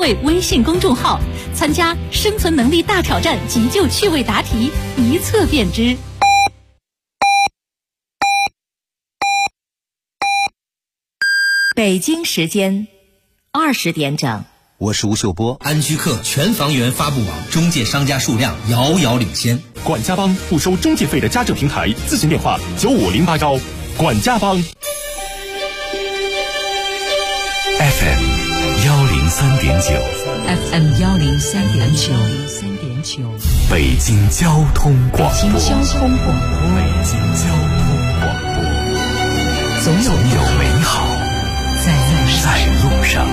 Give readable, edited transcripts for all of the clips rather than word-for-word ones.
会微信公众号，参加生存能力大挑战急救趣味答题，一测便知。 北京时间20点整。 我是吴秀波。 安居客全房源发布网中介商家数量遥遥领先。 管家帮不收中介费的家政平台，咨询电话95081。管家帮。 FM 103.9。 FM 103.9。 北京交通广播。 北京交通广播。 北京交通广播。总有美好在路上。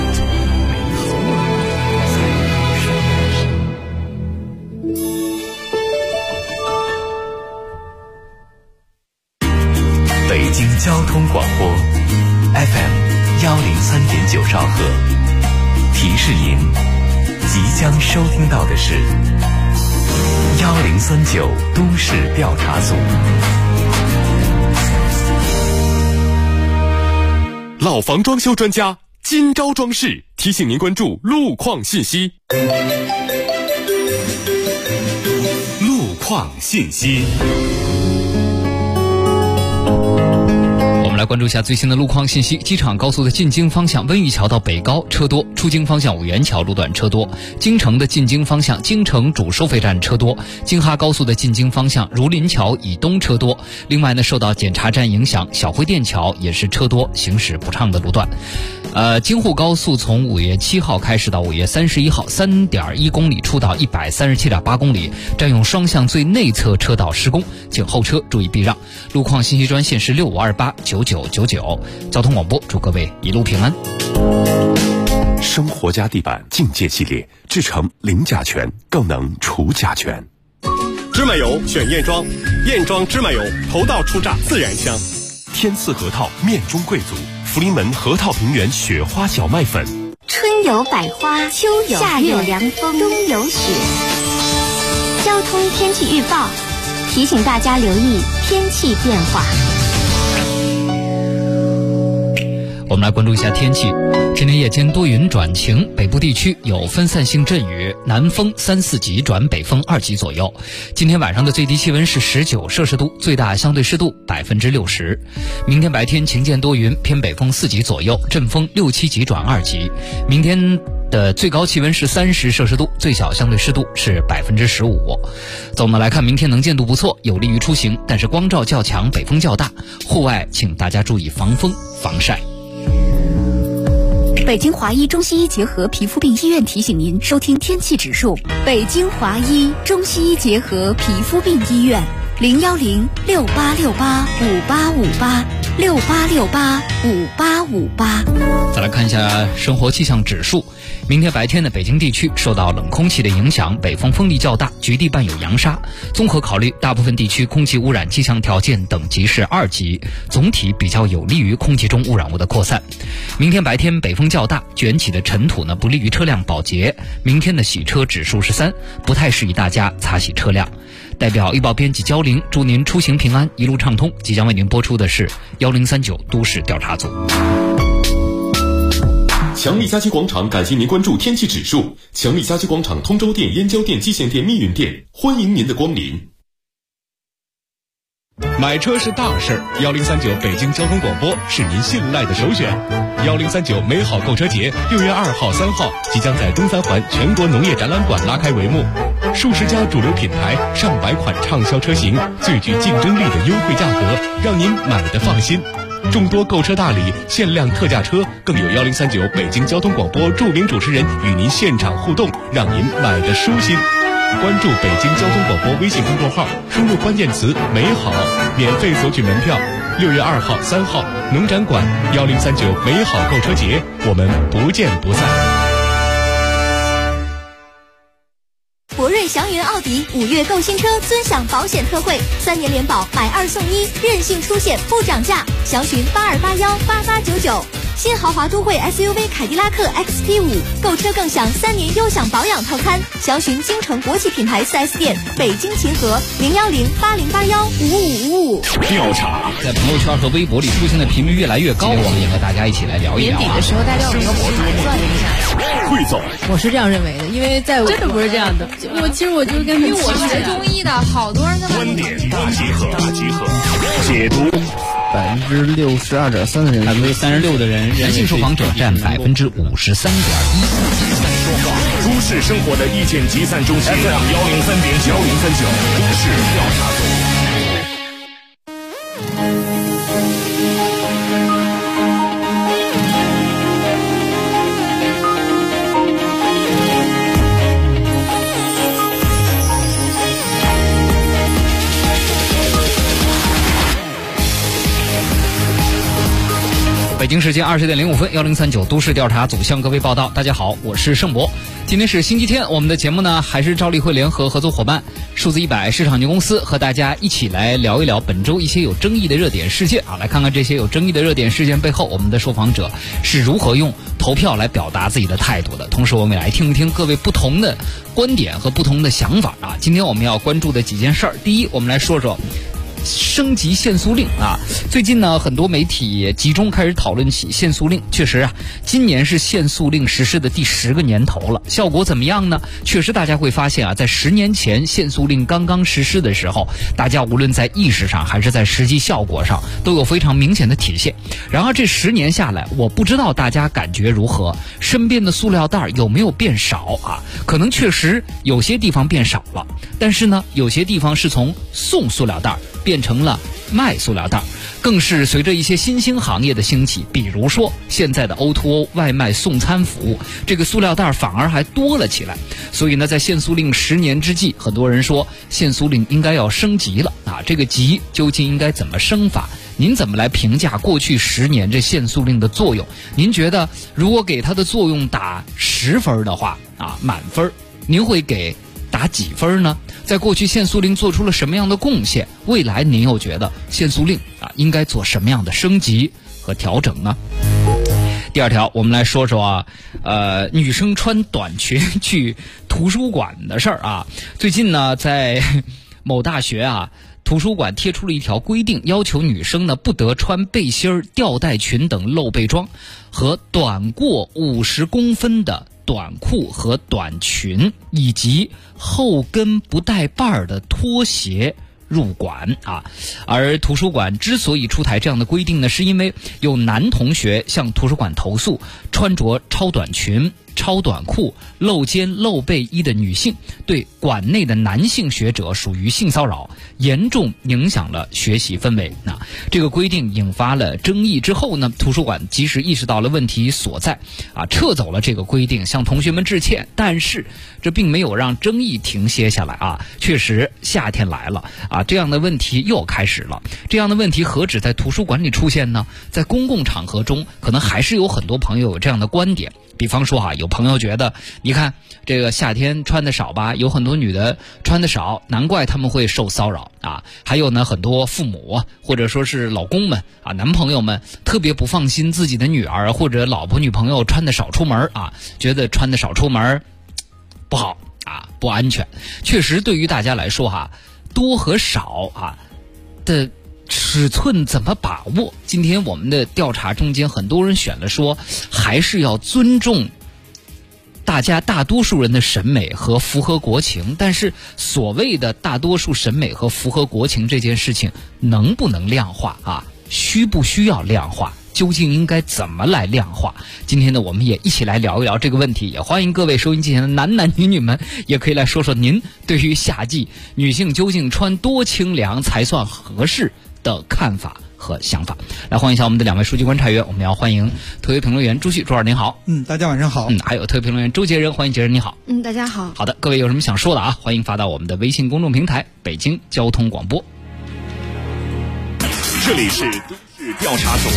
北京交通广播 FM 103.9兆赫，提示您即将收听到的是1039都市调查组。 老房装修专家今朝装饰提醒您关注路况信息。路况信息。 我们来关注一下最新的路况信息。机场高速的进京方向温榆桥到北高车多，出京方向五元桥路段车多，京城的进京方向京城主收费站车多，京哈高速的进京方向儒林桥以东车多。另外呢，受到检查站影响，小灰店桥也是车多，行驶不畅的路段。京沪高速从5月7号开始到5月31号 3.1 公里出到 137.8 公里，占用双向最内侧车道施工，请后车注意避让。路况信息专线是65289999。交通广播祝各位一路平安。 生活家地板境界系列，制成零甲醛，更能除甲醛。芝麻油选燕庄，燕庄芝麻油头道出榨自然香。天赐核桃面中贵族，福临门核桃平原雪花小麦粉。 春有百花，秋有夏有凉风，冬有雪。交通天气预报提醒大家留意天气变化。 我们来关注一下天气。今天夜间多云转晴，北部地区有分散性阵雨，南风3、4级转北风2级左右。今天晚上的最低气温是19摄氏度，最大相对湿度60%。明天白天晴间多云，偏北风4级左右，阵风6、7级转2级。明天的最高气温是30摄氏度，最小相对湿度是15%。总的来看，明天能见度不错，有利于出行，但是光照较强，北风较大，户外请大家注意防风防晒。 北京华医中西医结合皮肤病医院提醒您收听天气指数。北京华医中西医结合皮肤病医院，0106868585858 再来看一下生活气象指数。明天白天的北京地区受到冷空气的影响，北风风力较大，局地伴有扬沙。综合考虑，大部分地区空气污染气象条件等级是2级，总体比较有利于空气中污染物的扩散。明天白天北风较大，卷起的尘土不利于车辆保洁。明天的洗车指数是3，不太适宜大家擦洗车辆。代表预报编辑焦玲，祝您出行平安，一路畅通。即将为您播出的是1039都市调查组。 强力家居广场感谢您关注天气指数。强力家居广场通州店、燕郊店、蓟县店、密云店，欢迎您的光临。 买车是大事，1039北京交通广播是您信赖的首选。1039美好购车节6月2号、3号即将在东三环全国农业展览馆拉开帷幕，数十家主流品牌、上百款畅销车型，最具竞争力的优惠价格，让您买得放心。众多购车大礼、限量特价车，更有1039北京交通广播著名主持人与您现场互动，让您买得舒心。关注北京交通广播微信公众号，输入关键词美好，免费索取门票。6月2号、3号农展馆1039美好购车节，我们不见不散。 博瑞祥云奥迪5月购新车尊享保险特惠，3年联保买2送1，任性出险不涨价，详询82818899。 新豪华都会 SUV 凯迪拉克 XT5，购车更享3年优享保养套餐。详询京城国际品牌 4S 店，北京秦河01080815555。 调查在朋友圈和微博里出现的频率越来越高，我们也和大家一起来聊一聊。 年底的时候，大家有没有盘算一下？ 汇总， 我是这样认为的，因为在真的不是这样的。其实我就是跟，因为我学中医的，好多人在观点大集合，解读。 62.3%的人 ，36%的人，男性受访者占53.1%。 都市生活的意见集散中心 FM 103.9，都市调查组。 北京时间20点05分，1039都市调查组向各位报道。大家好，我是盛博。今天是星期天，我们的节目呢还是赵丽慧联合合作伙伴数字100市场有限公司和大家一起来聊一聊本周一些有争议的热点事件啊，来看看这些有争议的热点事件背后，我们的受访者是如何用投票来表达自己的态度的。同时，我们也来听一听各位不同的观点和不同的想法啊。今天我们要关注的几件事儿，第一，我们来说说升级限速令啊，最近呢，很多媒体集中开始讨论起限速令。确实啊，今年是限速令实施的第10个年头了，效果怎么样呢？确实，大家会发现啊，在10年前限速令刚刚实施的时候，大家无论在意识上还是在实际效果上都有非常明显的体现。然而这10年下来，我不知道大家感觉如何，身边的塑料袋有没有变少啊？可能确实有些地方变少了，但是呢，有些地方是从送塑料袋变成了卖塑料袋，更是随着一些新兴行业的兴起，比如说现在的 O2O 外卖送餐服务，这个塑料袋反而还多了起来。所以呢，在限速令10年之际，很多人说限速令应该要升级了啊，这个级究竟应该怎么升法？您怎么来评价过去10年这限速令的作用？您觉得如果给它的作用打10分的话啊，满分，您会给打几分呢？在过去限速令做出了什么样的贡献？未来您又觉得限速令啊应该做什么样的升级和调整呢？第二条，我们来说说女生穿短裙去图书馆的事儿啊。最近呢，在某大学啊，图书馆贴出了一条规定，要求女生呢不得穿背心、吊带裙等露背装和短过50公分的短裤和短裙，以及后跟不带把的拖鞋入馆啊。而图书馆之所以出台这样的规定呢，是因为有男同学向图书馆投诉，穿着超短裙、超短裤、露肩露背衣的女性对馆内的男性学者属于性骚扰，严重影响了学习氛围。这个规定引发了争议之后呢，图书馆及时意识到了问题所在啊，撤走了这个规定，向同学们致歉。但是这并没有让争议停歇下来啊，确实夏天来了啊，这样的问题又开始了。这样的问题何止在图书馆里出现呢？在公共场合中，可能还是有很多朋友有这样的观点。比方说哈，有朋友觉得，你看这个夏天穿的少吧，有很多女的穿的少，难怪他们会受骚扰啊。还有呢，很多父母或者说是老公们啊，男朋友们特别不放心自己的女儿或者老婆女朋友穿的少出门啊，觉得穿的少出门不好啊，不安全。确实，对于大家来说哈，多和少啊的尺寸怎么把握？今天我们的调查中间，很多人选了说，还是要尊重大多数人的审美和符合国情。但是所谓的大多数审美和符合国情这件事情，能不能量化啊？需不需要量化？究竟应该怎么来量化？今天呢，我们也一起来聊一聊这个问题。也欢迎各位收音机前的男女们，也可以来说说您对于夏季女性究竟穿多清凉才算合适的看法和想法。来欢迎一下我们的2位数据观察员，我们要欢迎特约评论员朱旭，朱老师您好。 大家晚上好。 还有特约评论员周杰仁，欢迎杰仁你好。 大家好。 好的，各位有什么想说的啊？欢迎发到我们的微信公众平台北京交通广播。 这里是都市调查组。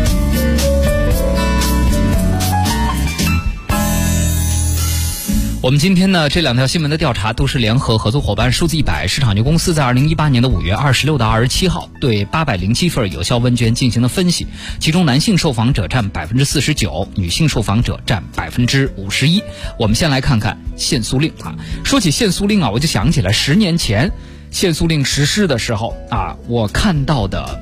我们今天呢这两条新闻的调查都是联合合作伙伴数字100市场有限公司在2018年的5月26到27号对807份有效问卷进行了分析，其中男性受访者占49%，女性受访者占51%。我们先来看看限塑令啊。说起限塑令啊，我就想起来10年前限塑令实施的时候啊，我看到的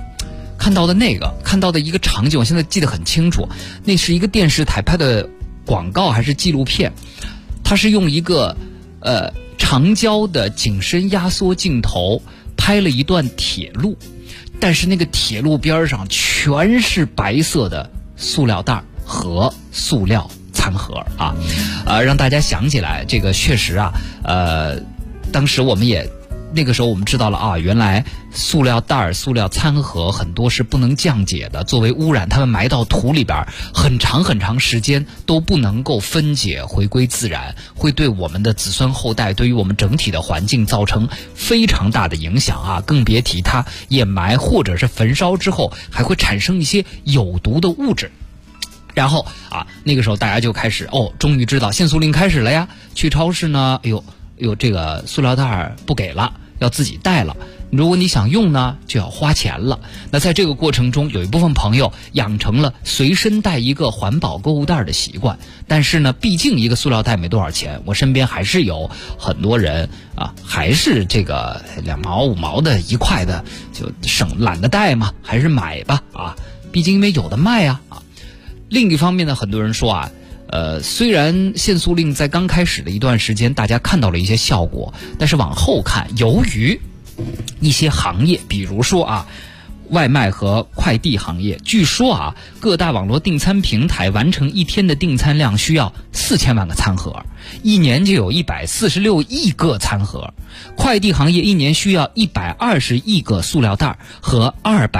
一个场景，我现在记得很清楚，那是一个电视台拍的广告还是纪录片，它是用一个长焦的景深压缩镜头拍了一段铁路，但是那个铁路边上全是白色的塑料袋和塑料餐盒啊，让大家想起来这个确实啊，当时我们也那个时候我们知道了啊，原来塑料袋、塑料餐盒很多是不能降解的，作为污染，它们埋到土里边很长时间都不能够分解回归自然，会对我们的子孙后代，对于我们整体的环境造成非常大的影响啊！更别提它掩埋或者是焚烧之后还会产生一些有毒的物质。然后啊，那个时候大家就开始终于知道限塑令开始了呀，去超市呢，这个塑料袋不给了，要自己带了。如果你想用呢，就要花钱了。那在这个过程中，有一部分朋友养成了随身带一个环保购物袋的习惯。但是呢，毕竟一个塑料袋没多少钱，我身边还是有很多人啊，还是这个2毛5毛的1块的，就懒得带嘛，还是买吧啊。毕竟因为有的卖啊。另一方面呢，很多人说啊，虽然限塑令在刚开始的一段时间大家看到了一些效果，但是往后看，由于一些行业，比如说啊外卖和快递行业，据说啊各大网络订餐平台完成一天的订餐量需要4000万个餐盒，一年就有146亿个餐盒。快递行业一年需要120亿个塑料袋和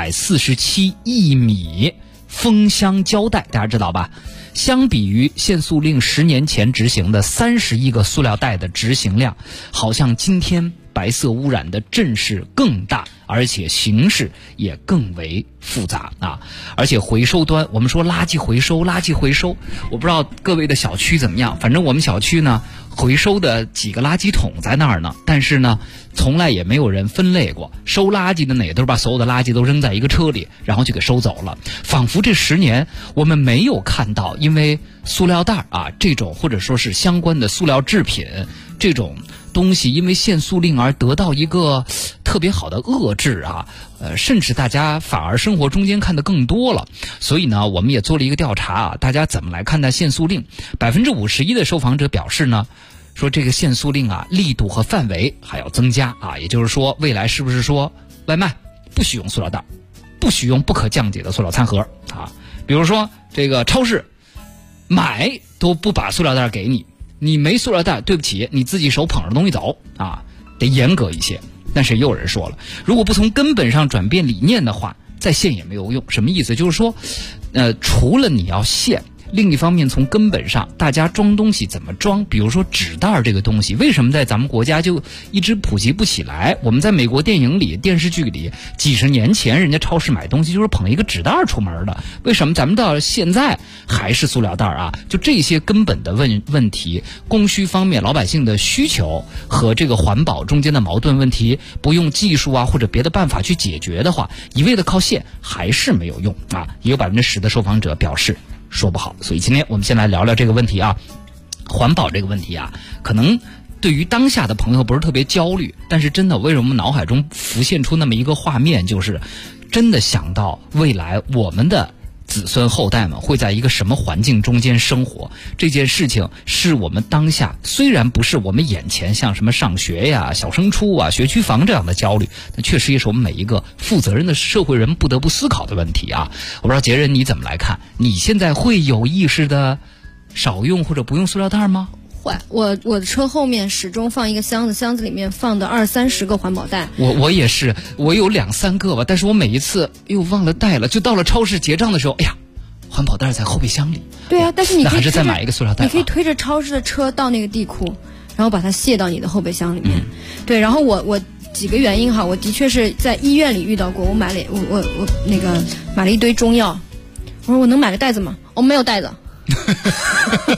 247亿米封箱胶带，大家知道吧？相比于限塑令10年前执行的30亿个塑料袋的执行量，好像今天白色污染的阵势更大，而且形势也更为复杂啊！而且回收端，我们说垃圾回收，我不知道各位的小区怎么样，反正我们小区呢，回收的几个垃圾桶在那儿呢，但是呢，从来也没有人分类过，收垃圾的呢也都是把所有的垃圾都扔在一个车里，然后就给收走了。仿佛这10年我们没有看到因为塑料袋啊这种或者说是相关的塑料制品这种东西因为限塑令而得到一个特别好的遏制啊，甚至大家反而生活中间看得更多了。所以呢，我们也做了一个调查啊，大家怎么来看待限塑令？51%的受访者表示呢，说这个限塑令啊力度和范围还要增加啊，也就是说未来是不是说外卖不许用塑料袋，不许用不可降解的塑料餐盒啊？比如说这个超市买都不把塑料袋给你，你没塑料袋，对不起，你自己手捧着东西走啊，得严格一些。但是也有人说了，如果不从根本上转变理念的话，再限也没有用。什么意思？就是说除了你要限，另一方面从根本上大家装东西怎么装，比如说纸袋这个东西为什么在咱们国家就一直普及不起来？我们在美国电影里电视剧里几十年前人家超市买东西就是捧一个纸袋出门的，为什么咱们到现在还是塑料袋啊？就这些根本的问题，供需方面老百姓的需求和这个环保中间的矛盾问题，不用技术啊或者别的办法去解决的话，一味的靠限还是没有用啊。也有10%的受访者表示说不好。所以今天我们先来聊聊这个问题啊，环保这个问题啊，可能对于当下的朋友不是特别焦虑，但是真的为什么脑海中浮现出那么一个画面，就是真的想到未来我们的子孙后代们会在一个什么环境中间生活，这件事情是我们当下虽然不是我们眼前像什么上学呀、小升初啊、学区房这样的焦虑，但确实也是我们每一个负责任的社会人不得不思考的问题啊。我不知道杰人你怎么来看，你现在会有意识的少用或者不用塑料袋吗？ 我的车后面始终放一个箱子，箱子里面放的20-30个环保袋。我也是，我有2-3个吧，但是我每一次又忘了带了，就到了超市结账的时候，哎呀，环保袋在后备箱里。 对啊，但是你可以还是再买一个塑料袋。 你可以推着超市的车到那个地库，然后把它卸到你的后备箱里面。对，然后我几个原因哈，我的确是在医院里遇到过，我买了一堆中药，我说我能买个袋子吗？我没有袋子。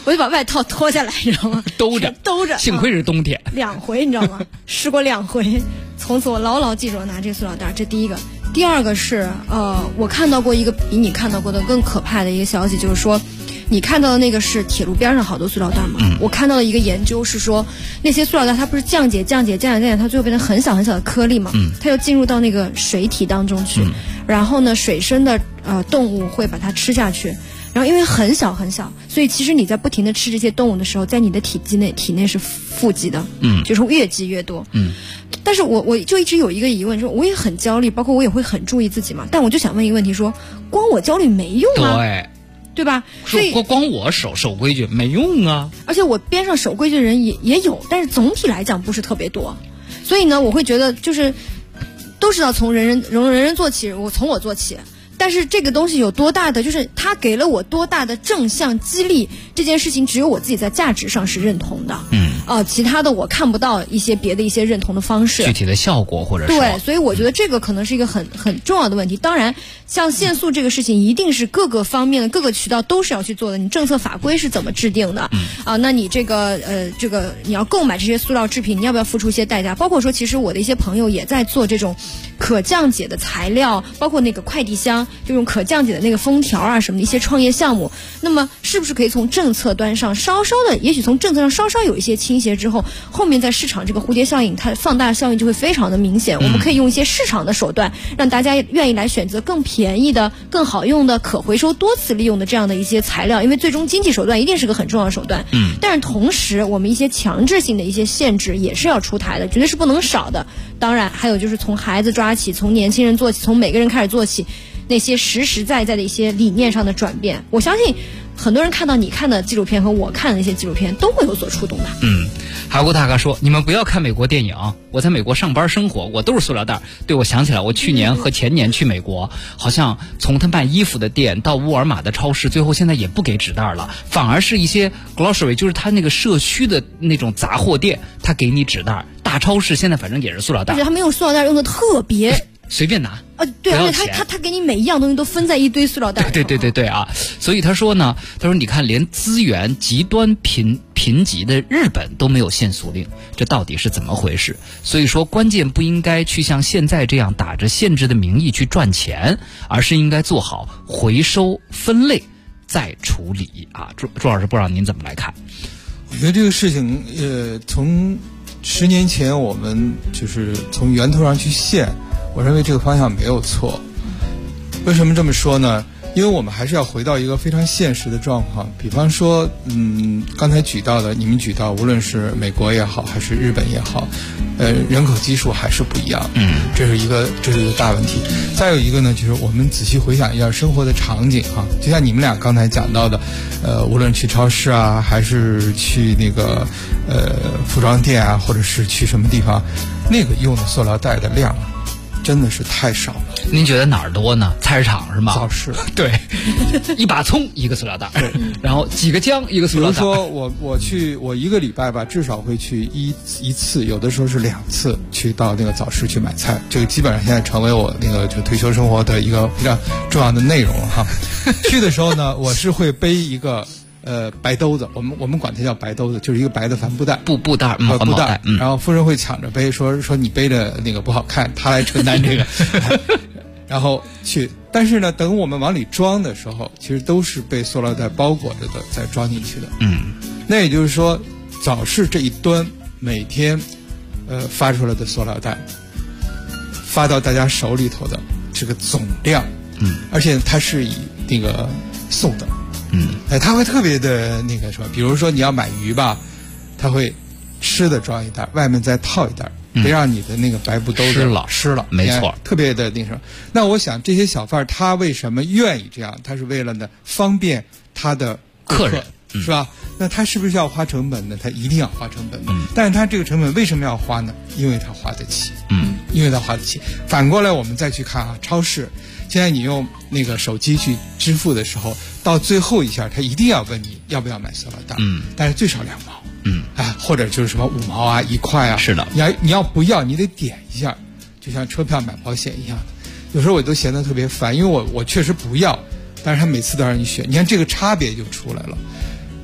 我就把外套脱下来，你知道吗？ 兜着，幸亏是冬天。 2回你知道吗？试过2回，从此我牢牢记住了拿这个塑料袋，这第一个。第二个是我看到过一个比你看到过的更可怕的一个消息，就是说你看到的那个是铁路边上好多塑料袋嘛？我看到了一个研究是说，那些塑料袋它不是降解，它最后变成很小很小的颗粒嘛？它又进入到那个水体当中去，然后呢，水生的动物会把它吃下去。然后因为很小很小，所以其实你在不停的吃这些动物的时候，在你的体内是富集的，就是越积越多。但是我就一直有一个疑问，说我也很焦虑，包括我也会很注意自己嘛。但我就想问一个问题，说光我焦虑没用啊，对吧？所以光我守规矩没用啊。 而且我边上守规矩的人也有，但是总体来讲不是特别多。所以呢，我会觉得就是都是要从人人做起，从我做起。但是这个东西有多大的，就是它给了我多大的正向激励，这件事情只有我自己在价值上是认同的。其他的我看不到一些别的一些认同的方式， 具体的效果或者是对，所以我觉得这个可能是一个很重要的问题。当然，像限塑这个事情，一定是各个方面的各个渠道都是要去做的。你政策法规是怎么制定的？那你这个你要购买这些塑料制品，你要不要付出一些代价？包括说，其实我的一些朋友也在做这种可降解的材料，包括那个快递箱。这种可降解的那个封条啊什么的一些创业项目，那么是不是可以从政策端上稍稍的，也许从政策上稍稍有一些倾斜之后，后面在市场这个蝴蝶效应它放大效应就会非常的明显。我们可以用一些市场的手段，让大家愿意来选择更便宜的、更好用的、可回收多次利用的这样的一些材料，因为最终经济手段一定是个很重要的手段。但是同时我们一些强制性的一些限制也是要出台的，绝对是不能少的。当然还有就是从孩子抓起，从年轻人做起，从每个人开始做起，那些实实在在的一些理念上的转变，我相信很多人看到你看的纪录片和我看的那些纪录片都会有所触动的。 海国大哥说，你们不要看美国电影，我在美国上班生活，我都是塑料袋。对，我想起来，我去年和前年去美国，好像从他卖衣服的店到沃尔玛的超市，最后现在也不给纸袋了，反而是一些 grocery， 就是他那个社区的那种杂货店，他给你纸袋。大超市现在反正也是塑料袋， 而且他没有塑料袋用的特别随便拿。 对，而且他给你每一样东西都分在一堆塑料袋。 对啊！所以他说你看，连资源极端贫瘠的日本都没有限塑令，这到底是怎么回事？所以说，关键不应该去像现在这样打着限制的名义去赚钱，而是应该做好回收分类再处理啊！朱老师，不知道您怎么来看？ 我觉得这个事情，从10年前我们就是从源头上去限。我认为这个方向没有错。为什么这么说呢？因为我们还是要回到一个非常现实的状况。比方说，刚才你们举到，无论是美国也好，还是日本也好，人口基数还是不一样。这是一个大问题。再有一个呢，就是我们仔细回想一下生活的场景啊，就像你们俩刚才讲到的，无论去超市啊，还是去那个服装店啊，或者是去什么地方，那个用的塑料袋的量啊，真的是太少了。 您觉得哪儿多呢？菜市场是吗？ 早市。 对，一把葱一个塑料袋，然后几个姜一个塑料袋。 比如说我一个礼拜吧，至少会去一次，有的时候是2次，去到那个早市去买菜。这个基本上现在成为我那个就退休生活的一个非常重要的内容了哈。去的时候呢，我是会背一个白兜子，我们管它叫白兜子，就是一个白的帆布袋， 布袋， 布袋。然后夫人会抢着背，说你背着那个不好看，她来承担这个。然后去，但是呢，等我们往里装的时候，其实都是被塑料袋包裹着的，再装进去的。那也就是说，早市这一端每天发出来的塑料袋，发到大家手里头的这个总量，而且它是以那个送的。他会特别的那个什么，比如说你要买鱼吧，他会吃的装一袋，外面再套一袋，别让你的那个白布兜子湿了， 没错， 特别的那什么。那我想这些小贩他为什么愿意这样？他是为了呢方便他的客人， 是吧？那他是不是要花成本呢？他一定要花成本的。但是他这个成本为什么要花呢？因为他花得起，因为他花得起。反过来我们再去看啊，超市。现在你用那个手机去支付的时候，到最后一下，他一定要问你要不要买塑料袋，但是最少2毛，或者就是什么5毛啊、1块啊， 是的， 你要不要，你得点一下，就像车票买保险一样的。有时候我都嫌得特别烦，因为我确实不要，但是他每次都让你选，你看这个差别就出来了。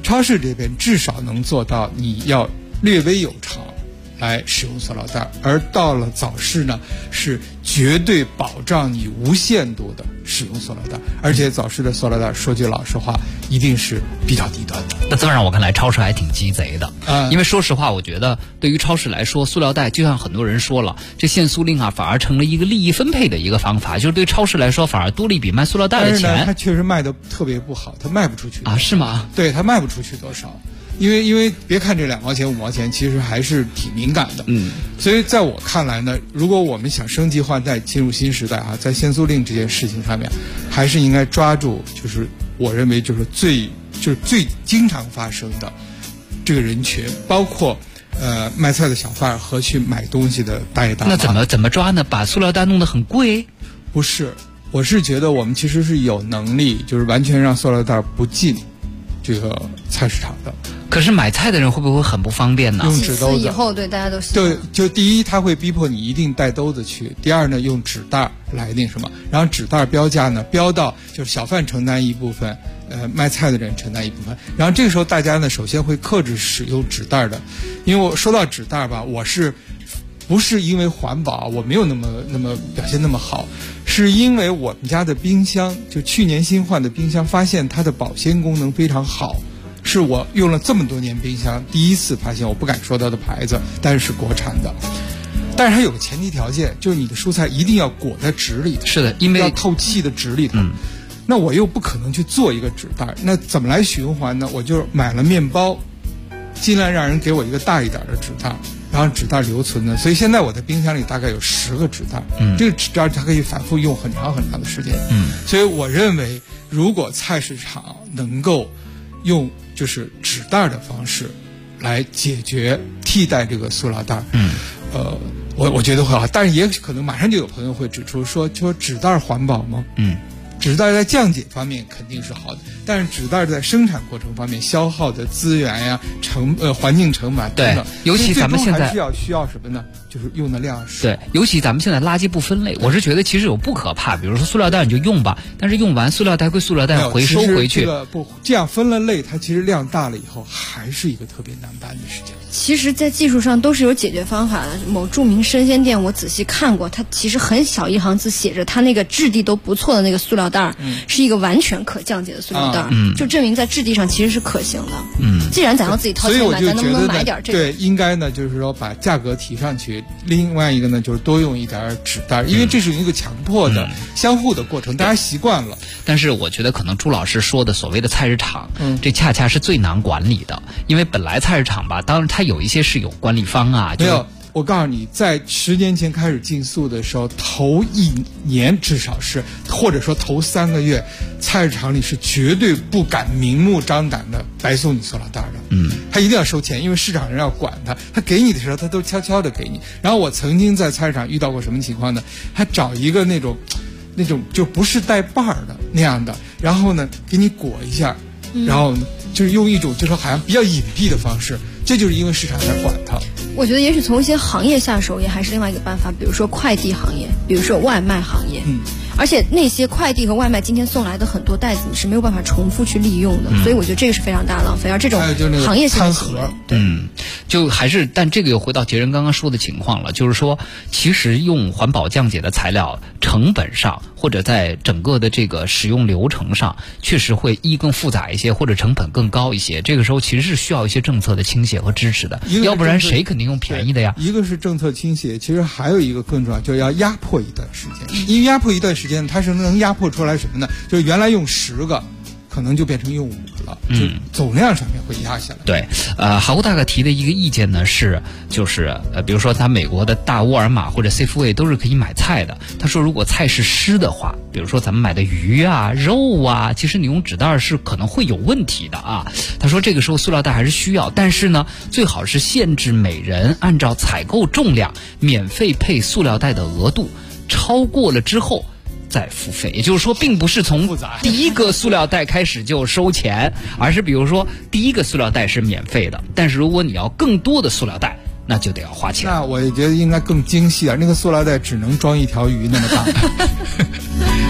超市这边至少能做到你要略微有偿来使用塑料袋，而到了早市呢，是绝对保障你无限度的使用塑料袋，而且早市的塑料袋说句老实话，一定是比较低端的。 那这么让我看来，超市还挺鸡贼的。因为说实话，我觉得对于超市来说，塑料袋就像很多人说了，这限塑令啊，反而成了一个利益分配的一个方法，就是对超市来说，反而多了一笔卖塑料袋的钱。 但是呢，它确实卖的特别不好，它卖不出去啊？是吗？ 对，它卖不出去多少。因为别看这2毛钱5毛钱，其实还是挺敏感的。所以在我看来呢，如果我们想升级换代进入新时代啊，在限塑令这件事情上面，还是应该抓住，就是我认为就是最经常发生的这个人群，包括卖菜的小贩和去买东西的大爷大妈。 那怎么抓呢？把塑料袋弄得很贵？ 不是，我是觉得我们其实是有能力，就是完全让塑料袋不进这个菜市场的。 可是买菜的人会不会很不方便呢？ 用纸兜子以后对大家都对，就第一，他会逼迫你一定带兜子去；第二呢，用纸袋来那什么，然后纸袋标价呢标到就是小贩承担一部分，卖菜的人承担一部分。然后这个时候大家呢，首先会克制使用纸袋的，因为我说到纸袋吧，我是不是因为环保，我没有那么表现那么好，是因为我们家的冰箱就去年新换的冰箱，发现它的保鲜功能非常好。是我用了这么多年冰箱第一次发现，我不敢说它的牌子，但是国产的。但是它有个前提条件，就是你的蔬菜一定要裹在纸里头。 是的，因为要透气的纸里头。那我又不可能去做一个纸袋，那怎么来循环呢？我就买了面包，尽量让人给我一个大一点的纸袋，然后纸袋留存的。所以现在我的冰箱里大概有10个纸袋，这个纸袋它可以反复用很长很长的时间。所以我认为，如果菜市场能够用就是纸袋的方式来解决替代这个塑料袋，我觉得会好，但是也可能马上就有朋友会指出说纸袋环保吗？纸袋在降解方面肯定是好的，但是纸袋在生产过程方面消耗的资源呀、环境成本等等， 尤其咱们现在还是需要什么呢？就是用的量少。 对，尤其咱们现在垃圾不分类，我是觉得其实有不可怕，比如说塑料袋你就用吧，但是用完塑料袋归塑料袋回收回去。 这样分了类，它其实量大了以后还是一个特别难办的事情。 其实，在技术上都是有解决方法的。某著名生鲜店，我仔细看过，它其实很小一行字写着，它那个质地都不错的那个塑料袋，是一个完全可降解的塑料袋，就证明在质地上其实是可行的。既然咱要自己掏钱买，咱能不能买点这个？ 对，应该呢，就是说把价格提上去。另外一个呢，就是多用一点纸袋，因为这是一个强迫的、相互的过程，大家习惯了。 但是我觉得可能朱老师说的所谓的菜市场，这恰恰是最难管理的，因为本来菜市场吧，当然它有一些是有管理方啊， 没有。我告诉你，在10年前开始禁塑的时候，头1年至少是，或者说头3个月，菜市场里是绝对不敢明目张胆的白送你塑料袋的。他一定要收钱，因为市场人要管他，他给你的时候他都悄悄的给你。然后我曾经在菜市场遇到过什么情况呢？他找一个那种就不是带把儿的那样的，然后呢给你裹一下，然后就是用一种就是好像比较隐蔽的方式，这就是因为市场在管它。 我觉得也许从一些行业下手也还是另外一个办法，比如说快递行业，比如说外卖行业。而且那些快递和外卖今天送来的很多袋子你是没有办法重复去利用的，所以我觉得这个是非常大的浪费。而这种行业性的行为， 就还是，但这个又回到杰人刚刚说的情况了，就是说，其实用环保降解的材料，成本上或者在整个的这个使用流程上，确实会更复杂一些，或者成本更高一些。这个时候其实是需要一些政策的倾斜和支持的，要不然谁肯定用便宜的呀？ 一个是政策倾斜，其实还有一个更重要，就是要压迫一段时间。因为压迫一段时间，它是能压迫出来什么呢？就是原来用10个。可能就变成用5个了，就总量上面会压下来。 对，哈库大哥提的一个意见呢就是比如说他美国的大沃尔玛或者 Safeway 都是可以买菜的。他说如果菜是湿的话，比如说咱们买的鱼啊、肉啊，其实你用纸袋是可能会有问题的啊。他说这个时候塑料袋还是需要，但是呢，最好是限制每人按照采购重量免费配塑料袋的额度，超过了之后再付费。也就是说，并不是从第一个塑料袋开始就收钱，而是比如说第一个塑料袋是免费的，但是如果你要更多的塑料袋，那就得要花钱。 那我也觉得应该更精细啊，那个塑料袋只能装1条鱼那么大。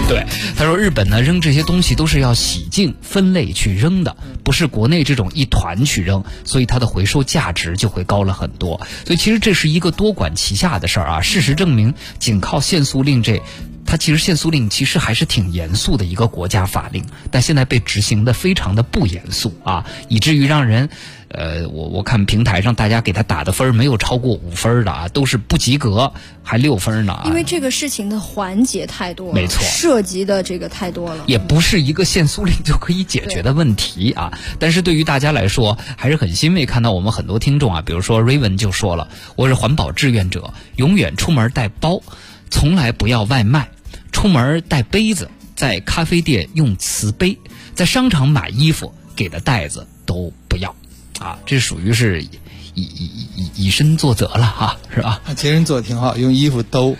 对，他说日本呢扔这些东西都是要洗净分类去扔的，不是国内这种一团去扔，所以它的回收价值就会高了很多。所以其实这是一个多管齐下的事儿啊。事实证明，仅靠限塑令它其实限塑令其实还是挺严肃的一个国家法令，但现在被执行的非常的不严肃啊，以至于让人我看平台上大家给他打的分没有超过5分的啊，都是不及格，还6分呢啊。 因为这个事情的环节太多了， 没错， 涉及的这个太多了， 也不是一个限塑令就可以解决的问题啊。但是对于大家来说，还是很欣慰看到我们很多听众啊，比如说 Raven 就说了，我是环保志愿者，永远出门带包，从来不要外卖，出门带杯子，在咖啡店用瓷杯，在商场买衣服给的袋子都不要啊，这属于是以身作则了哈，是吧？ 其实做的挺好，用衣服兜。